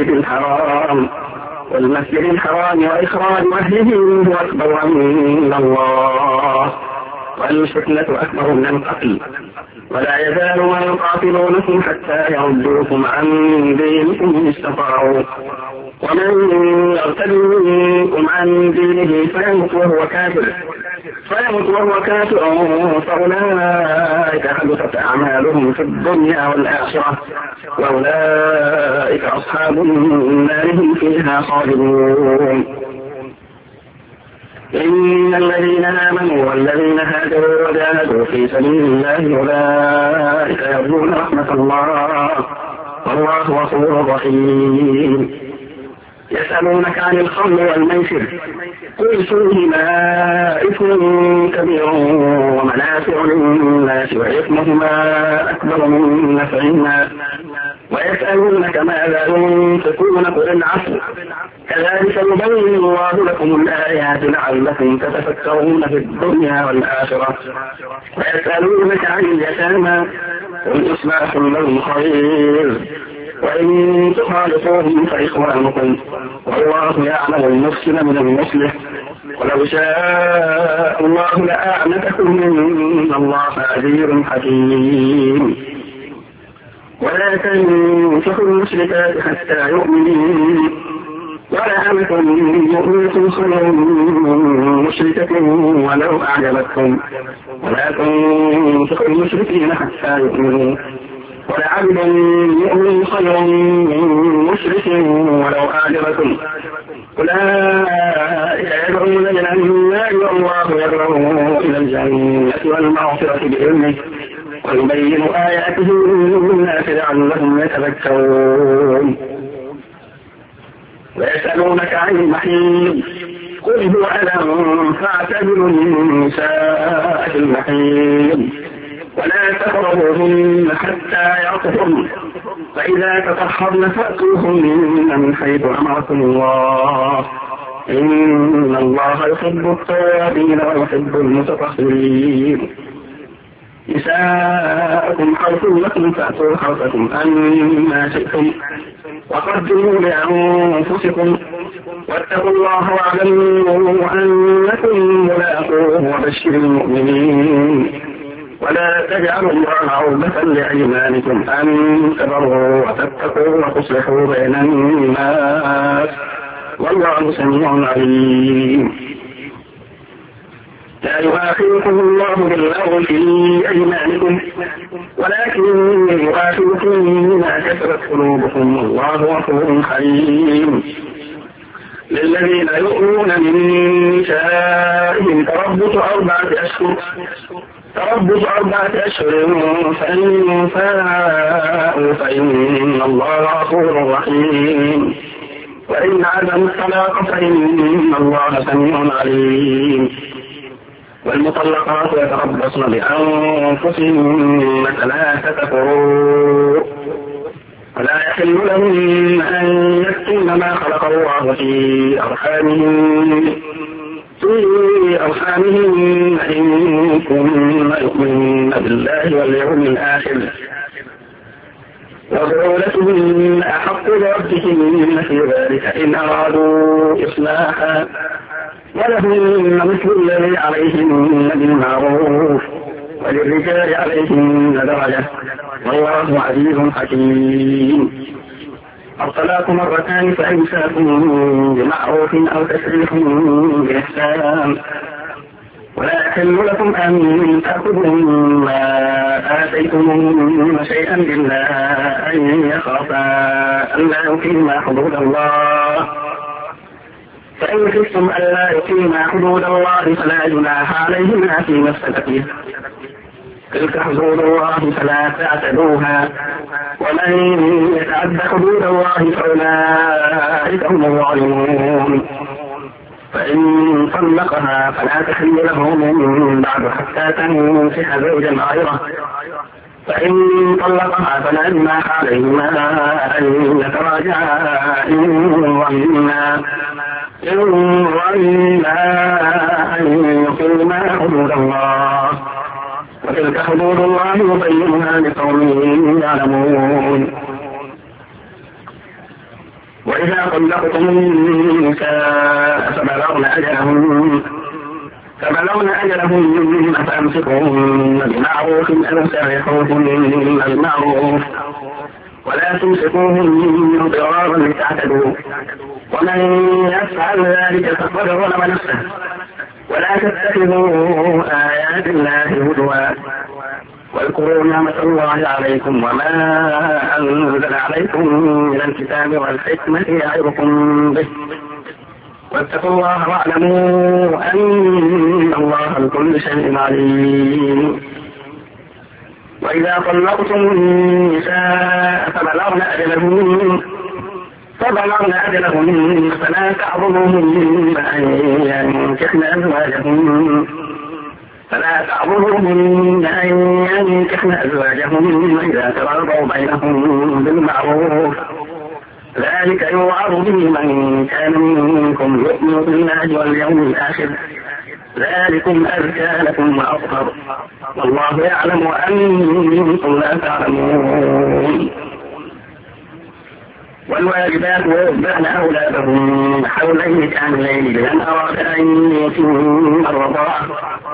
والمسجد الحرام وإخراج أهله منه أكبر عند الله والفتنة أكبر من القتل ولا يزالون يقاتلونكم حتى يردوكم عن دينكم إن استطاعوا ومن يرتد منكم عن دينه فيمت وهو كافر فأولئك حبطت أعمالهم في الدنيا والآخرة وأولئك أصحاب النار هم فيها خالدون. إن الذين آمنوا والذين هاجروا وجاهدوا في سبيل الله أولئك يرجون رحمة الله والله غفور رحيم. يسألونك عن الخمر والميسر قل فيهما إثم كبير ومنافع للناس وإثمهما أكبر من نفعهما ويسألونك ماذا ينفقون قل العفو كذلك يبين الله لكم الآيات لعلكم تتفكرون في الدنيا والآخرة. ويسألونك عن اليتامى قل إصلاح لهم خير وإن تخالفوهم فإخوانكم والله يعلم المفسد من المصلح ولو شاء الله لأعنتكم إن الله عزيز حكيم. ولا تنكحوا المشركات حتى يؤمنوا ولا أمة مؤمنة خير من مشركة ولو أعجبتكم ولا تنكحوا المشركين حتى يؤمنوا ولعبد يؤمن خير من مشرك ولو أعجبكم أولئك يدعون إلى النار والله يدعو إلى الجنة والمغفرة بإذنه ويبين آياته للناس لعلهم يتذكرون. ويسألونك عن المحيض قل هو أذى فاعتزلوا النساء في المحيض ولا تقربوهن حتى يطهرن فإذا تطهرن فأتوهن من حيث أمركم الله إن الله يحب التوابين ويحب المتطهرين. نساءكم حرث لكم فأتوا حرثكم أنما شئتم وقدموا لأنفسكم واتقوا الله واعلموا أنكم ملاقوه وبشر المؤمنين. ولا تجعلوا الله عرضة لأيمانكم أن تبروا وتتقوا وتصلحوا بين الناس والله سميع عليم. لا يؤاخذكم الله باللغو في أيمانكم ولكن يؤاخذكم بما كسبت قلوبكم والله غفور حليم. للذين يؤمنون من نسائهم تربص 4 أشهر فإن فاءوا فإن الله غفور رحيم وإن عزموا الطلاق فإن الله سميع عليم. والمطلقات يتربصن بأنفسهن 3 قروء ولا يحل لهن أن يكتمن ما خلق الله في أرحامهن إن كن يؤمن بالله واليوم الآخر وبعولتهن أحق بردهن في ذلك إن أرادوا إصلاحا ولهن مثل الذي عليهن بالمعروف وللرجال عليهن درجة والله عزيز حكيم. الطلاق 2 فإمساك بمعروف أو تسريح بإحسان ولا يحل لكم أن تأخذوا مما آتيتموهن شيئا إلا أن يخافا ألا يقيما حدود الله فإن خفتم ألا يقيما حدود الله فلا جناح عليهما فيما افتدت به تلك حدود الله فلا تعتدوها ومن يتعد حدود الله فأولئك هم الظالمون. فإن طلقها فلا تحل له من بعد حتى تنكح زوجا غيره فإن طلقها فلا جناح عليهما أن يتراجعا إن ظنا أن يقيما حدود الله وتلك حدود الله يبينها لقوم يعلمون. وإذا طلقتم النساء فبلغن أجلهن فأمسكوهن بمعروف أو سرحوهن بالمعروف ولا تمسكوهن ضرارا لتعتدوا ومن يفعل ذلك فقد ظلم نفسه ولا تتخذوا آيات الله هزوا واذكروا نعمة الله عليكم وما أنزل عليكم من الكتاب والحكمة يعظكم به واتقوا الله واعلموا أن الله بكل شيء عليم. وإذا طلقتم النساء فبلغن أجلهن فلا تعضلوهن أن ينكحن أزواجهن إذا تراضوا بينهم بالمعروف ذلك يوعظ به من كان منكم يؤمن بالله واليوم الآخر ذلكم أزكى لكم وأطهر والله يعلم وأنتم لا تعلمون. والواجبات يرضعن أولادهن حولين كاملين لمن أراد أن يتم الرضاعة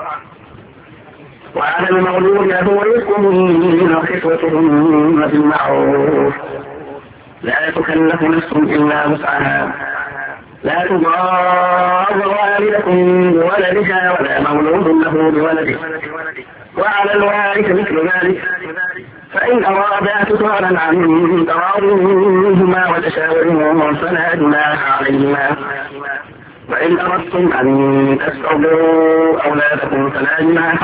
وعلى المولود له رزقهن وكسوتهن بالمعروف لا تكلف نفس إلا وسعها لا تضار والدة بولدها ولا مولود له بولده وعلى الوارث مثل ذلك فإن أرادا فصالا عن تراض منهما وتشاور فلا جناح عليهما. وإن أردتم أن تسترضعوا أولادكم فلا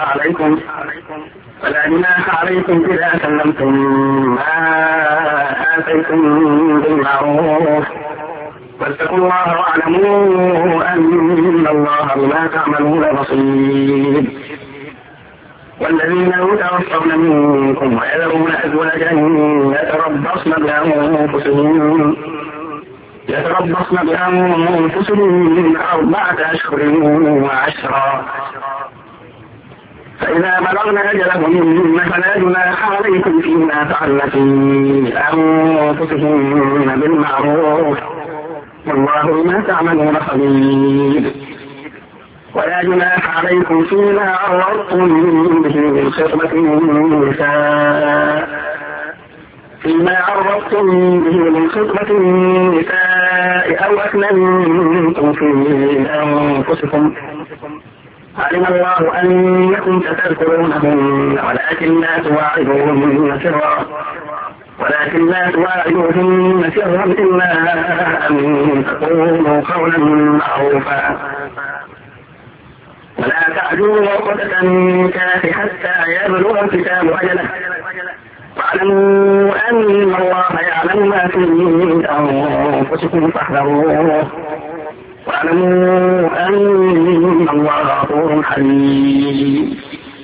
جناح عليكم إذا سلمتم ما آتيتم بالمعروف. واتقوا الله واعلموا أن الله بما تعملون بصير. والذين يتوفون منكم ويذرون أزواجا يتربصن بأنفسهن 4 أشهر و10. فإذا بلغن أجلهن فلا جناح عليكم فيما فعلن في أنفسهن بالمعروف والله بما تعملون خبير. ولا جناح عليكم فيما عرضتم به من خطبة النساء أو أكننتم في أنفسكم علم الله أنكم ستذكرونهن ولكن لا تواعدوهن سرا إلا أن تقولوا قولا معروفا. ولا تعجلوا عقدة النكاح حتى يبلغ الكتاب أجله واعلموا أن الله يعلم ما في أنفسكم فاحذروه واعلموا أن الله غفور حليم.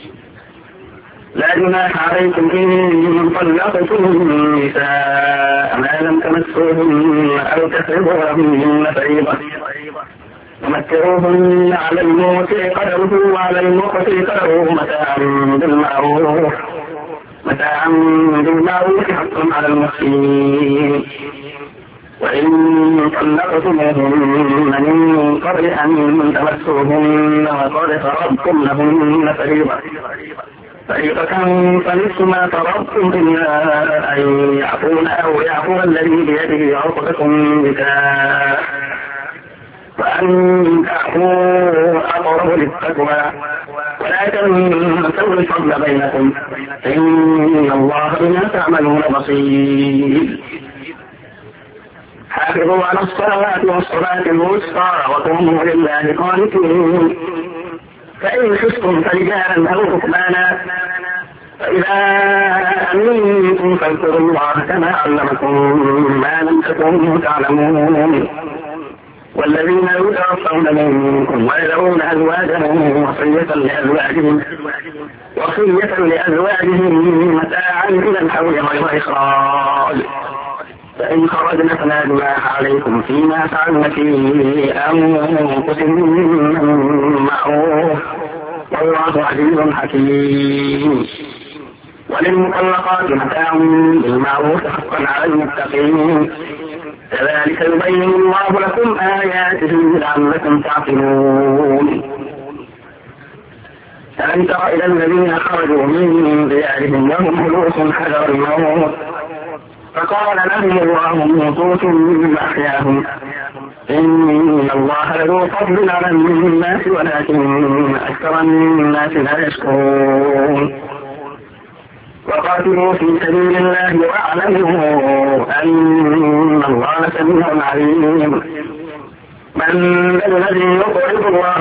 لا جناح عليكم إن طلقتم النساء ما لم تمسوهن أو تفرضوا لهن فريضة ومتعوهن على الموسع قدره وعلى المقتل قدره متاعا بالمعروف حقا على المحسنين. وإن طلقتموهن من قبل أن تمسوهن وقد فرضتم لهن فريضة فنصف ما فرضتم إلا أن يعفون أو يعفو الذي بيده عقدة النكاح وأن تعفوا أقرب للتقوى ولا تنسوا الفضل بينكم إن الله بما تعملون بصير. حافظوا على الصلوات والصلاة الوسطى وقوموا لله قانتين. فإن خفتم فرجالا أو ركبانا فإذا أمنتم فاذكروا الله كما علمكم ما لم تكونوا تعلمون. والذين يتوفون منكم ويذرون أزواجهم وصية لأزواجهم متاعا إلى الحول غير إخراج. فإن خرجن فلا جناح عليكم فيما فعلن في أنفسهن بالمعروف والله عزيز حكيم. وللمطلقات متاع بالمعروف حقا على المتقين. كذلك يبين الله لكم آياته لعلكم تعقلون. ألم تر إلى الذين خرجوا من ديارهم وهم جلوس حذر الموت فقال لهم الله موتوا ثم أحياهم إن الله لذو فضل على الناس ولكن أكثر الناس لا يشكرون. وقاتلوا في سبيل الله واعلموا أن الله سميع عليم. من الذي يقرض الله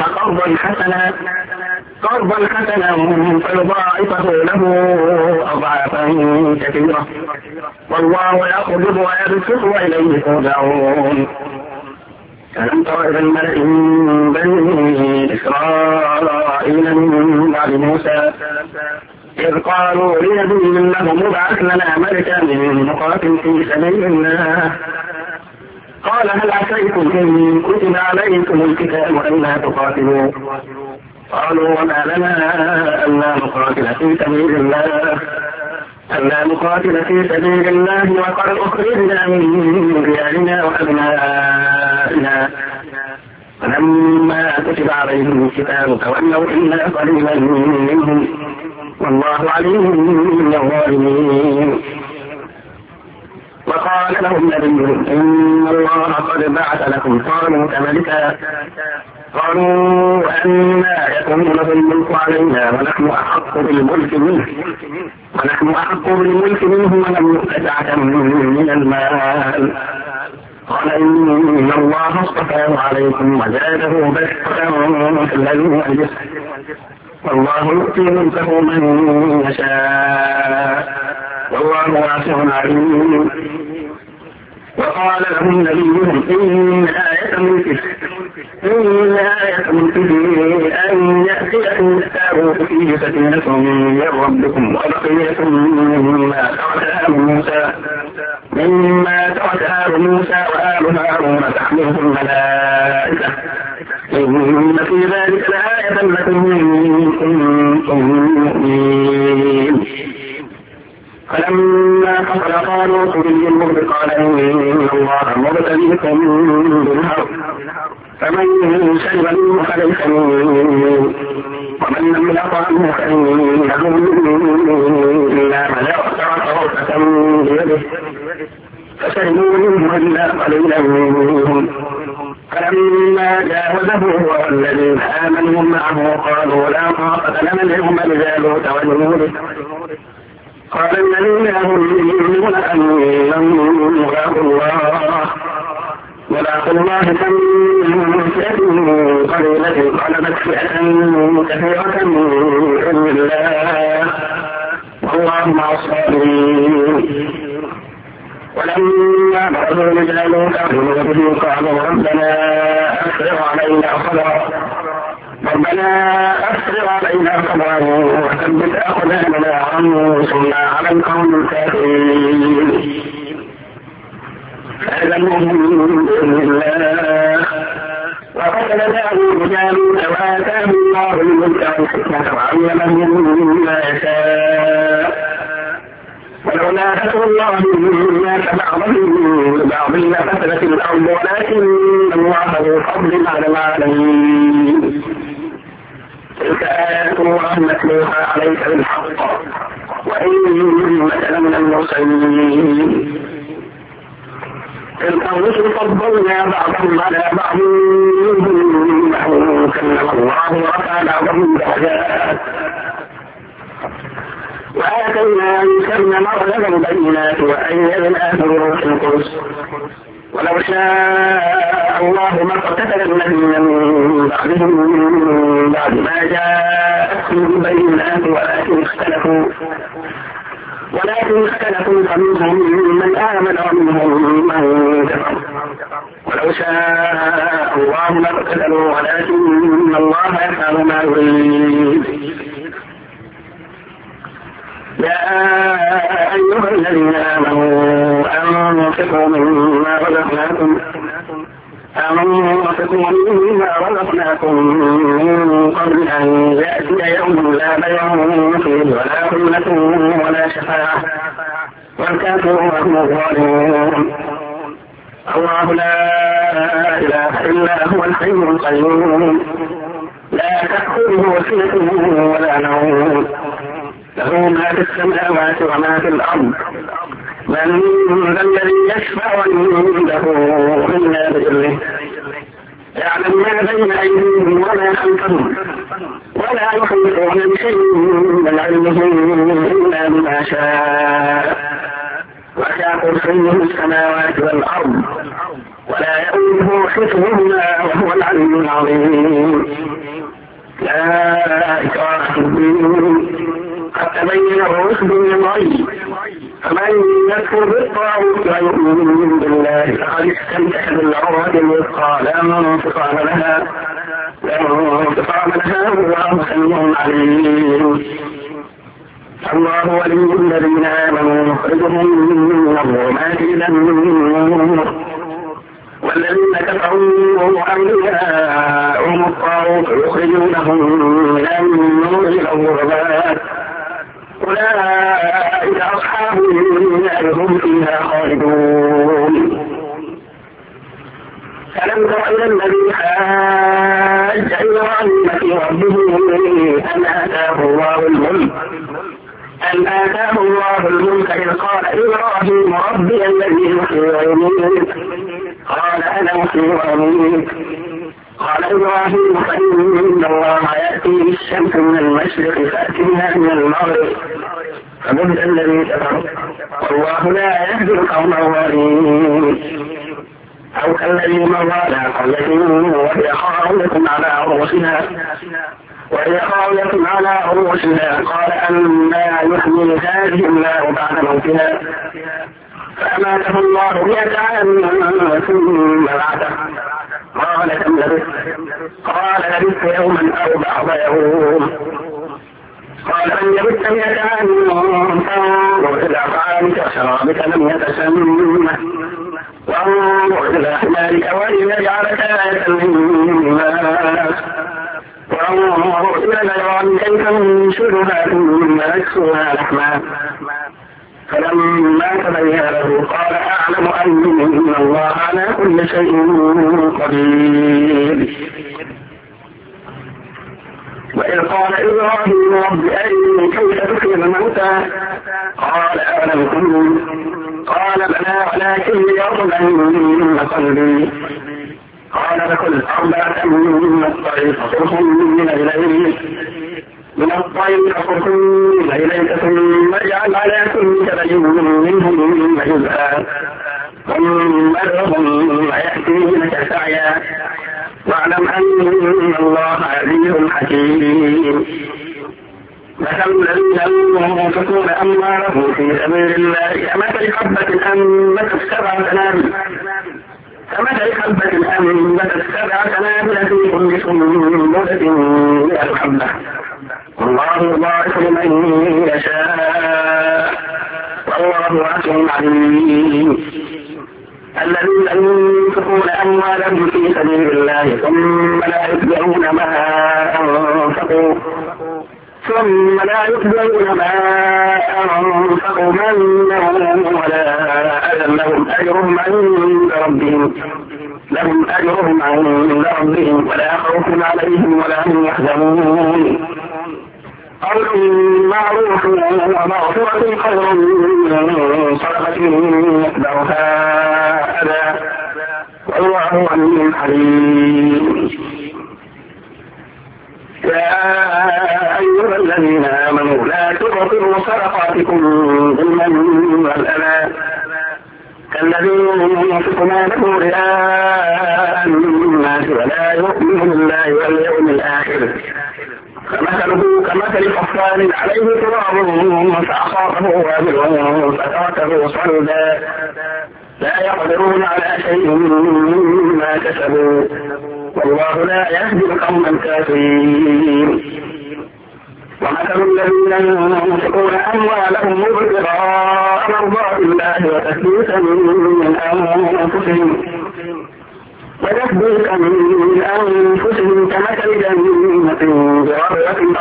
قرضا حسنا فيضاعفه له أضعافا كثيرة والله يقبض ويبسط وإليه ترجعون. ألم تر إلى الملأ من بني إسرائيل من بعد موسى إذ قالوا لنبي له ابعث لنا ملكا نقاتل في سبيل الله قال هل عسيتم إن كتب عليكم القتال ألا تقاتلوا قالوا وما لنا ألا نقاتل في سبيل الله وقد أخرجنا من ديارنا وأبنائنا فلما كتب عليهم القتال تولوا إلا قليلا منهم والله عليم بالظالمين. وقال لهم نبيهم إن الله قد بعث لكم طالوت ملكا قالوا أنا يكون له الملك علينا ونحن أحق بالملك منه ولم يؤت سعة من المال. قال إن الله اصطفاه عليكم وزاده بسطة في العلم والجسم والله يؤتي ملكه من يشاء والله واسع عليم. وقال لهم نبيهم إن آية ملكه أن يأتيكم التابوت فيه سكينة من ربكم وبقية مما ترك آل موسى وآل هارون تحمله الملائكة إن في ذلك لآية لكم إن كنتم مؤمنين. فلما حصل طالوت بالجنود قال إن الله مبتليكم بالنهر فمن شرب منه فليس مني ومن لم يطعمه فإنه إلا من يغفر غرفة بيده فشربوا منه إلا قليلا منهم. فلما جاوزه هو والذين آمنوا معه قالوا لا طاقة لنا اليوم بجالوت وجنوده. قال الذين يظنون أنهم ملاقوا الله كم من فئة قليلة غلبت فئة كثيرة بإذن الله والله مع الصابرين. ولما برزوا لجالوت وجنوده قالوا ربنا أفرغ علينا صبرا وثبت أقدامنا وانصرنا على القوم الكافرين. فأذنهم بإذن الله وقتل داود جالوت وآتاه الله الملك والحكمة وعلمه مما يشاء ولولا فضل الله الناس بعضهم ببعض لفسدت الأرض ولكن الله ذو فضل على العالمين. تلك آيات الله نتلوها عليك بالحق وإنك لمن المرسلين. تلك الرسل فضلنا بعضهم على بعض منهم من كلم الله ورفع بعضهم درجات وآتينا عيسى ابن مريم البينات وأيدناه بروح القدس ولو شاء الله ما اقتتل الذين من بعدهم من بعد ما جاءتهم البينات ولكن اختلفوا فمنهم من آمن ومنهم من كفر ولو شاء الله ما اقتتلوا ولكن الله يفعل ما يريد. يا أيها الذين آمنوا أنفقوا مما رزقناكم من قبل أن يأتي يوم لا بيع فيه ولا خلة ولا شفاعة والكافرون هم الظالمون. الله لا إله إلا هو الحي القيوم لا تأخذه سنة ولا نوم له ما في السماوات وما في الأرض من ذا الذي يشفع عنده إلا بإذنه يعلم ما بين أيديهم وما خلفهم ولا يحيطون بشيء من علمه إلا بما شاء وسع كرسيه السماوات والأرض ولا يؤوده حفظهما وهو العلي العظيم. لا إكراه في الدين قد تبين الرشد من الغي فمن يكفر بالطاغوت ويؤمن بالله فقد استمسك بالعروة الوثقى لا انفصام لها والله سميع عليم. الله ولي الذين آمنوا يخرجهم من الظلمات إلى النور والذين كفروا أولياءهم الطاغوت يخرجونهم من النور إلى الظلمات أولئك أصحاب النار هم فيها خالدون. ألم تر إلى الذي حاج إبراهيم في ربه أن آتاه الله الملك إذ قال إبراهيم ربي الذي يحيي ويميت قال أنا أحيي وأميت قال إبراهيم فإن الله يأتي بالشمس من المشرق فأتيها من المغرب فبهت الذي كفر والله لا يهدي القوم الظالمين. أو كالذي مر على قرية وهي خاوية على عروشها قال أنى يحيي هذه الله بعد موتها فأماته الله 100 عام ثم بعثه قال كم لبثت؟ قال لبثت يوما أو بعض يوم. قال من لبثت 100 عام فانظر إلى طعامك وشرابك لم يتسمه وانظر إلى حمارك ولنجعلك آية للناس وانظر إلى العظام كيف ننشرها ثم نكسوها لحما فلما تبين له قال أعلم أن الله على كل شيء قدير. وإذ قال إبراهيم رب أرني كيف تحيي الموتى قال أولم تؤمن قال بلى ولكن ليطمئن قلبي قال فكل 4 من الطير فصرهم إليك ثم اجعل على كل جبل منهم جزءا ثم ادعهم يأتينك سعيا واعلم أن الله عزيز حكيم. مثل الذين ينفقون أموالهم في سبيل الله كمثل حبة أنبتت 7 سنابل في كل سنبلة 100 حبة والله يضاعف لمن يشاء والله واسع عليم. الذين ينفقون أموالهم في سبيل الله ثم لا يتبعون ما أنفقوا منا ولا أذى لهم أجرهم عند ربهم ولا خوف عليهم ولا هم يحزنون. قول معروف ومغفرة خير من صدقة يتبعها أذى والله عليم حليم. يا أيها الذين آمنوا لا تبطلوا صدقاتكم بالمن والأذى كالذين ينفق ماله رئاء الناس ولا يؤمن بالله واليوم الآخر فمثله كمثل صفوان عليه تراب فأصابه وابل فتركه صلدا لا يقدرون على شيء مما كسبوا والله لا يهدي القوم الكافرين. ومثل الذين ينفقون أموالهم ابتغاء مرضات الله وتثبيتا من أنفسهم كمثل جنة بربوة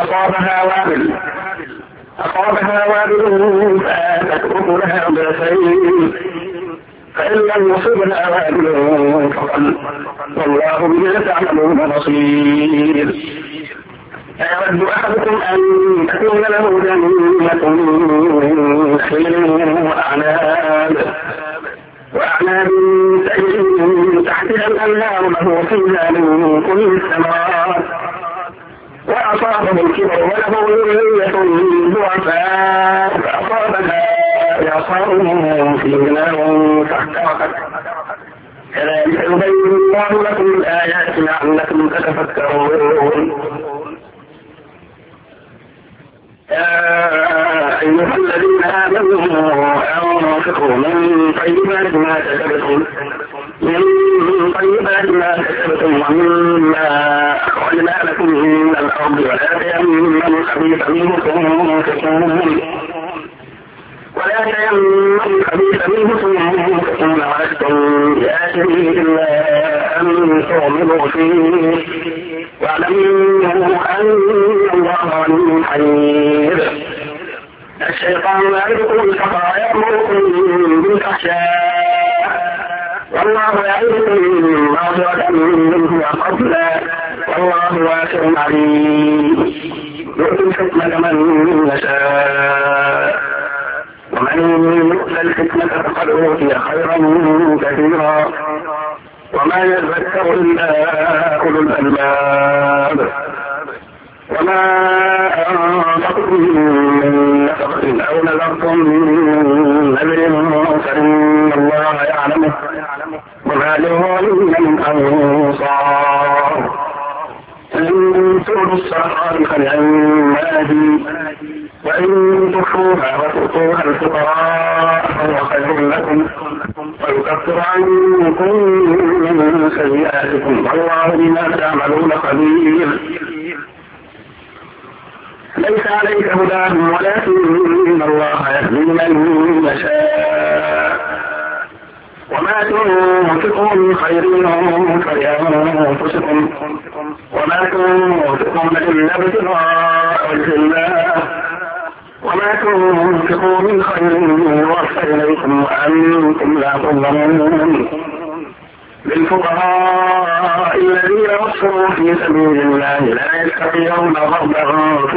أصابها وابل فآتت أكلها ضعفين فإن لم يصبها وابل فقل والله بما تعملون بصير. أيود أحدكم أن تكون له جنة من نخيل وأعناب تجري من تحتها الأنهار له فيها من كل الثمرات وأصابه الكبر وله ذرية ضعفاء فأصابها إعصار فيه نار فاحترقت كذلك يبين الله لكم الآيات لعلكم تتفكرون. يا أيها الذين آمنوا أنفقوا من طيبات ما كسبتم ومما أخرجنا لكم من الأرض ولا تيمموا الخبيث منه تنفقون ولستم بآخره إلا أن تغمضوا فيه واعلموا أن الله غني حميد. الشيطان يعدكم الفقر ويأمركم بالفحشاء والله يعدكم مغفرة منه وفضلا والله واسع عليم. يؤتي الحكمة من يشاء ومن يؤت الحكمة فقد أوتي خيرا كثيرا وما يذكر إلا أولو الألباب. وما أنفقتم من نفقة أو نذرتم من نذر فإن الله يعلمه وما للظالمين من أنصار. إن تؤتوا الصدقات فنعماه وإن تخفوها وتؤتوها الفقراء فهو خير لكم ويكفر عنكم من سيئاتكم والله بما تعملون خبير. ليس عليك هداهم ولكن الله يهدي من يشاء. وما تنفقوا من خير فلأنفسكم وما تنفقون إلا ابتغاء وجه الله وما تنفقوا من خير يوفى إليكم وأنتم لا تظلمون. للفقراء الذين أحصروا في سبيل الله لا يستطيعون ضربا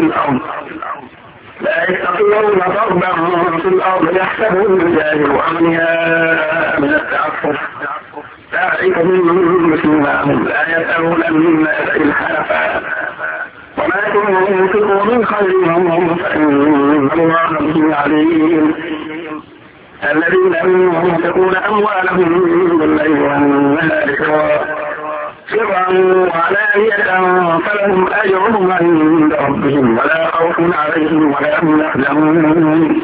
في الأرض يحسبون الجاهل أغنياء من التعفف تعرفهم بسيماهم لا يسألون الناس إلحافا. وما تنفقوا من خير فإن الله به عليم. الذين ينفقون أموالهم بالليل والنهار سرا وعلانية فلهم أجرهم عند ربهم ولا خوف عليهم ولا هم يحزنون.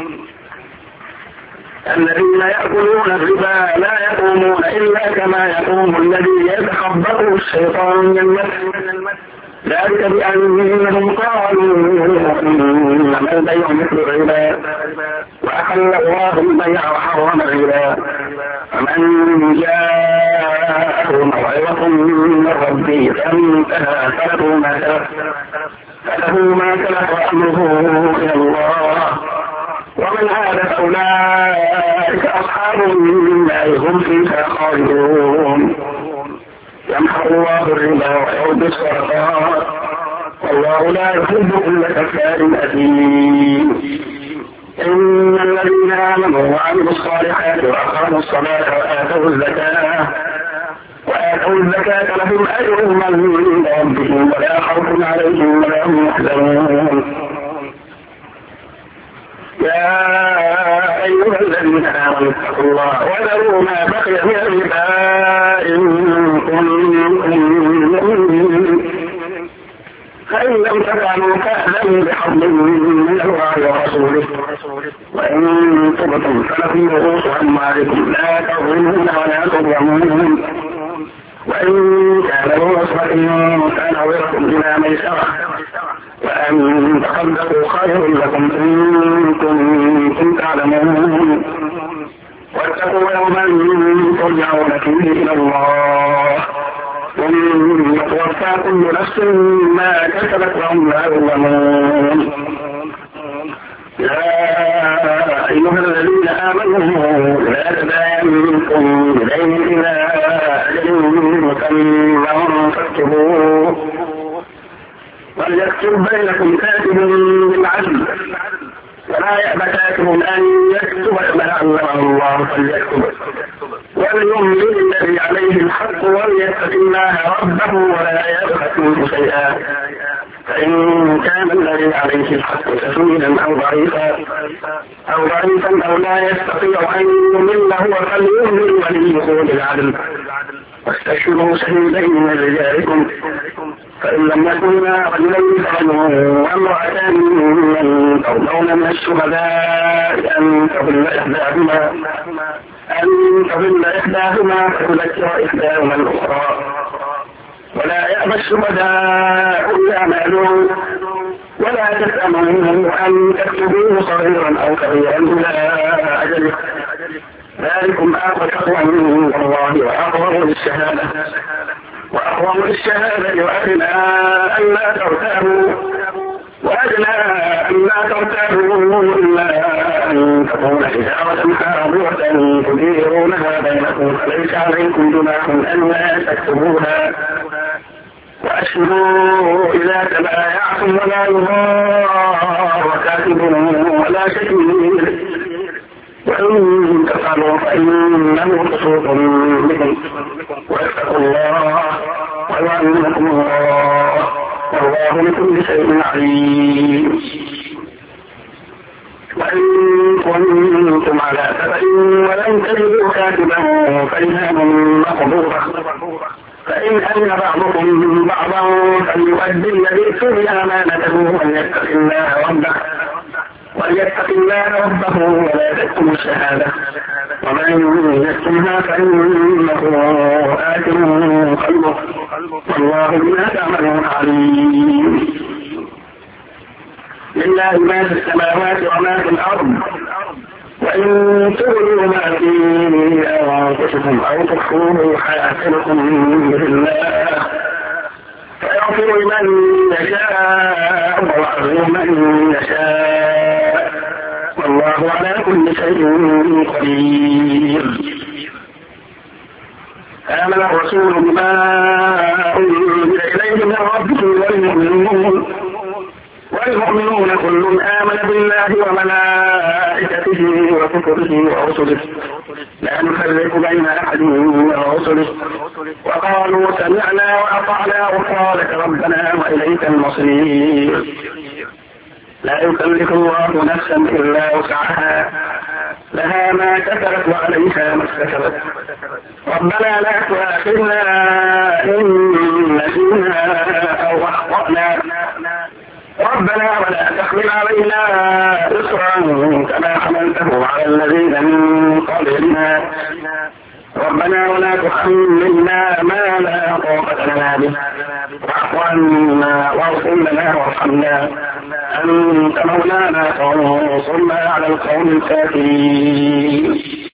الذين يأكلون الربا لا يقومون إلا كما يقوم الذي يتخبطه الشيطان من المس ذلك بأنهم قالوا إنما البيع مثل الربا وأحل الله البيع وحرم الربا. فمن جاءه موعظة من ربه فانتهى فله ما سلف وأمره إلى الله ومن عاد فأولئك أصحاب النار هم فيها خالدون. يمحق الله الربا ويربي الصدقات والله لا يحب كل كفار أثيم. إن الذين آمنوا وعملوا الصالحات وأقاموا الصلاة وآتوا الزكاة لهم أجرهم عند ربهم ولا خوف عليهم ولا هم يحزنون. يا أيها الذين آمنوا اتقوا الله وذروا ما بقي من الربا إن كنتم مؤمنين فإن لم تفعلوا فأذنوا بحرب من الله ورسوله وإن تبتم فلكم رؤوس أموالكم لا تظلمون ولا تظلمون. وإن كان ذو عسرة فنظرة إلى ميسرة وأن تصدقوا خير لكم إن كنتم تعلمون. واتقوا يوما ترجعون فيه إلى الله ثم توفى كل نفس ما كسبت وهم لا يظلمون. يا أيها الذين آمنوا لا تداينكم بدين إلى أجل مسمى فاكتبوه وليكتب بينكم كاتب بالعدل ولا يأبى كاتب أن يكتب كما علمه الله فليكتب وليملل الذي عليه الحق وليتق الله ربه ولا يبخس منه شيئا فإن كان الذي عليه الحق سفينا أو ضعيفا أو لا يستطيع أن يمل هو فليملل وليه بالعدل واستشهدوا شهيدين من رجالكم فإن لم يكونا رجلين وامرأتان ممن ترضون من الشهداء أن تضل إحداهما فتذكر إحداهما الأخرى ولا يأبى الشهداء إذا مالوا ولا تسأموا أن تكتبوه صغيرا أو كبيرا إلى أجله ذلكم أقوى عند الله وأقوى للشهادة وأدنى أن لا ترتابوا إلا أن تكون حجارة حاضرة تديرونها بينكم فليس عليكم جناح أن لا تكتبوها وأشهدوا إذا تبايعتم ولا يضار كاتب ولا شهيد وإن تفعلوا فإنه فسوق بكم واتقوا الله ويعلمكم الله والله بكل شيء عليم. وإن كنتم على سفر ولم تجدوا كاتبا فرهان مقبوضة فإن أمن بعضكم بعضا فليؤدي الذي ائتمن أمانته وليتق الله ربه ولا تكتموا الشهادة ومن يكتمها فإنه آثم قلبه والله بما تعملون عليم. لله ما في السماوات وما في الأرض وإن تبدوا ما في أنفسكم أو تخفوه يحاسبكم به الله فيغفر لمن يشاء ويعذب من يشاء والله على كل شيء قدير. آمن الرسول بما أنزل إليه من ربه والمؤمنون كل آمن بالله وملائكته وكتبه ورسله لا نفرق بين أحد من رسله وقالوا سمعنا وأطعنا غفرانك ربنا وإليك المصير. لا يكلف الله نفسا إلا وسعها لها ما كسبت وعليها ما اكتسبت ربنا لا تؤاخذنا إن نسينا أو أخطأنا ربنا ولا تحمل علينا إصرا كما حملته على الذين من قبلنا ربنا ولا تحملنا ما لا طاقة لنا به واعف عنا واغفر لنا وارحمنا أنت مولانا فانصرنا على القوم الكافرين.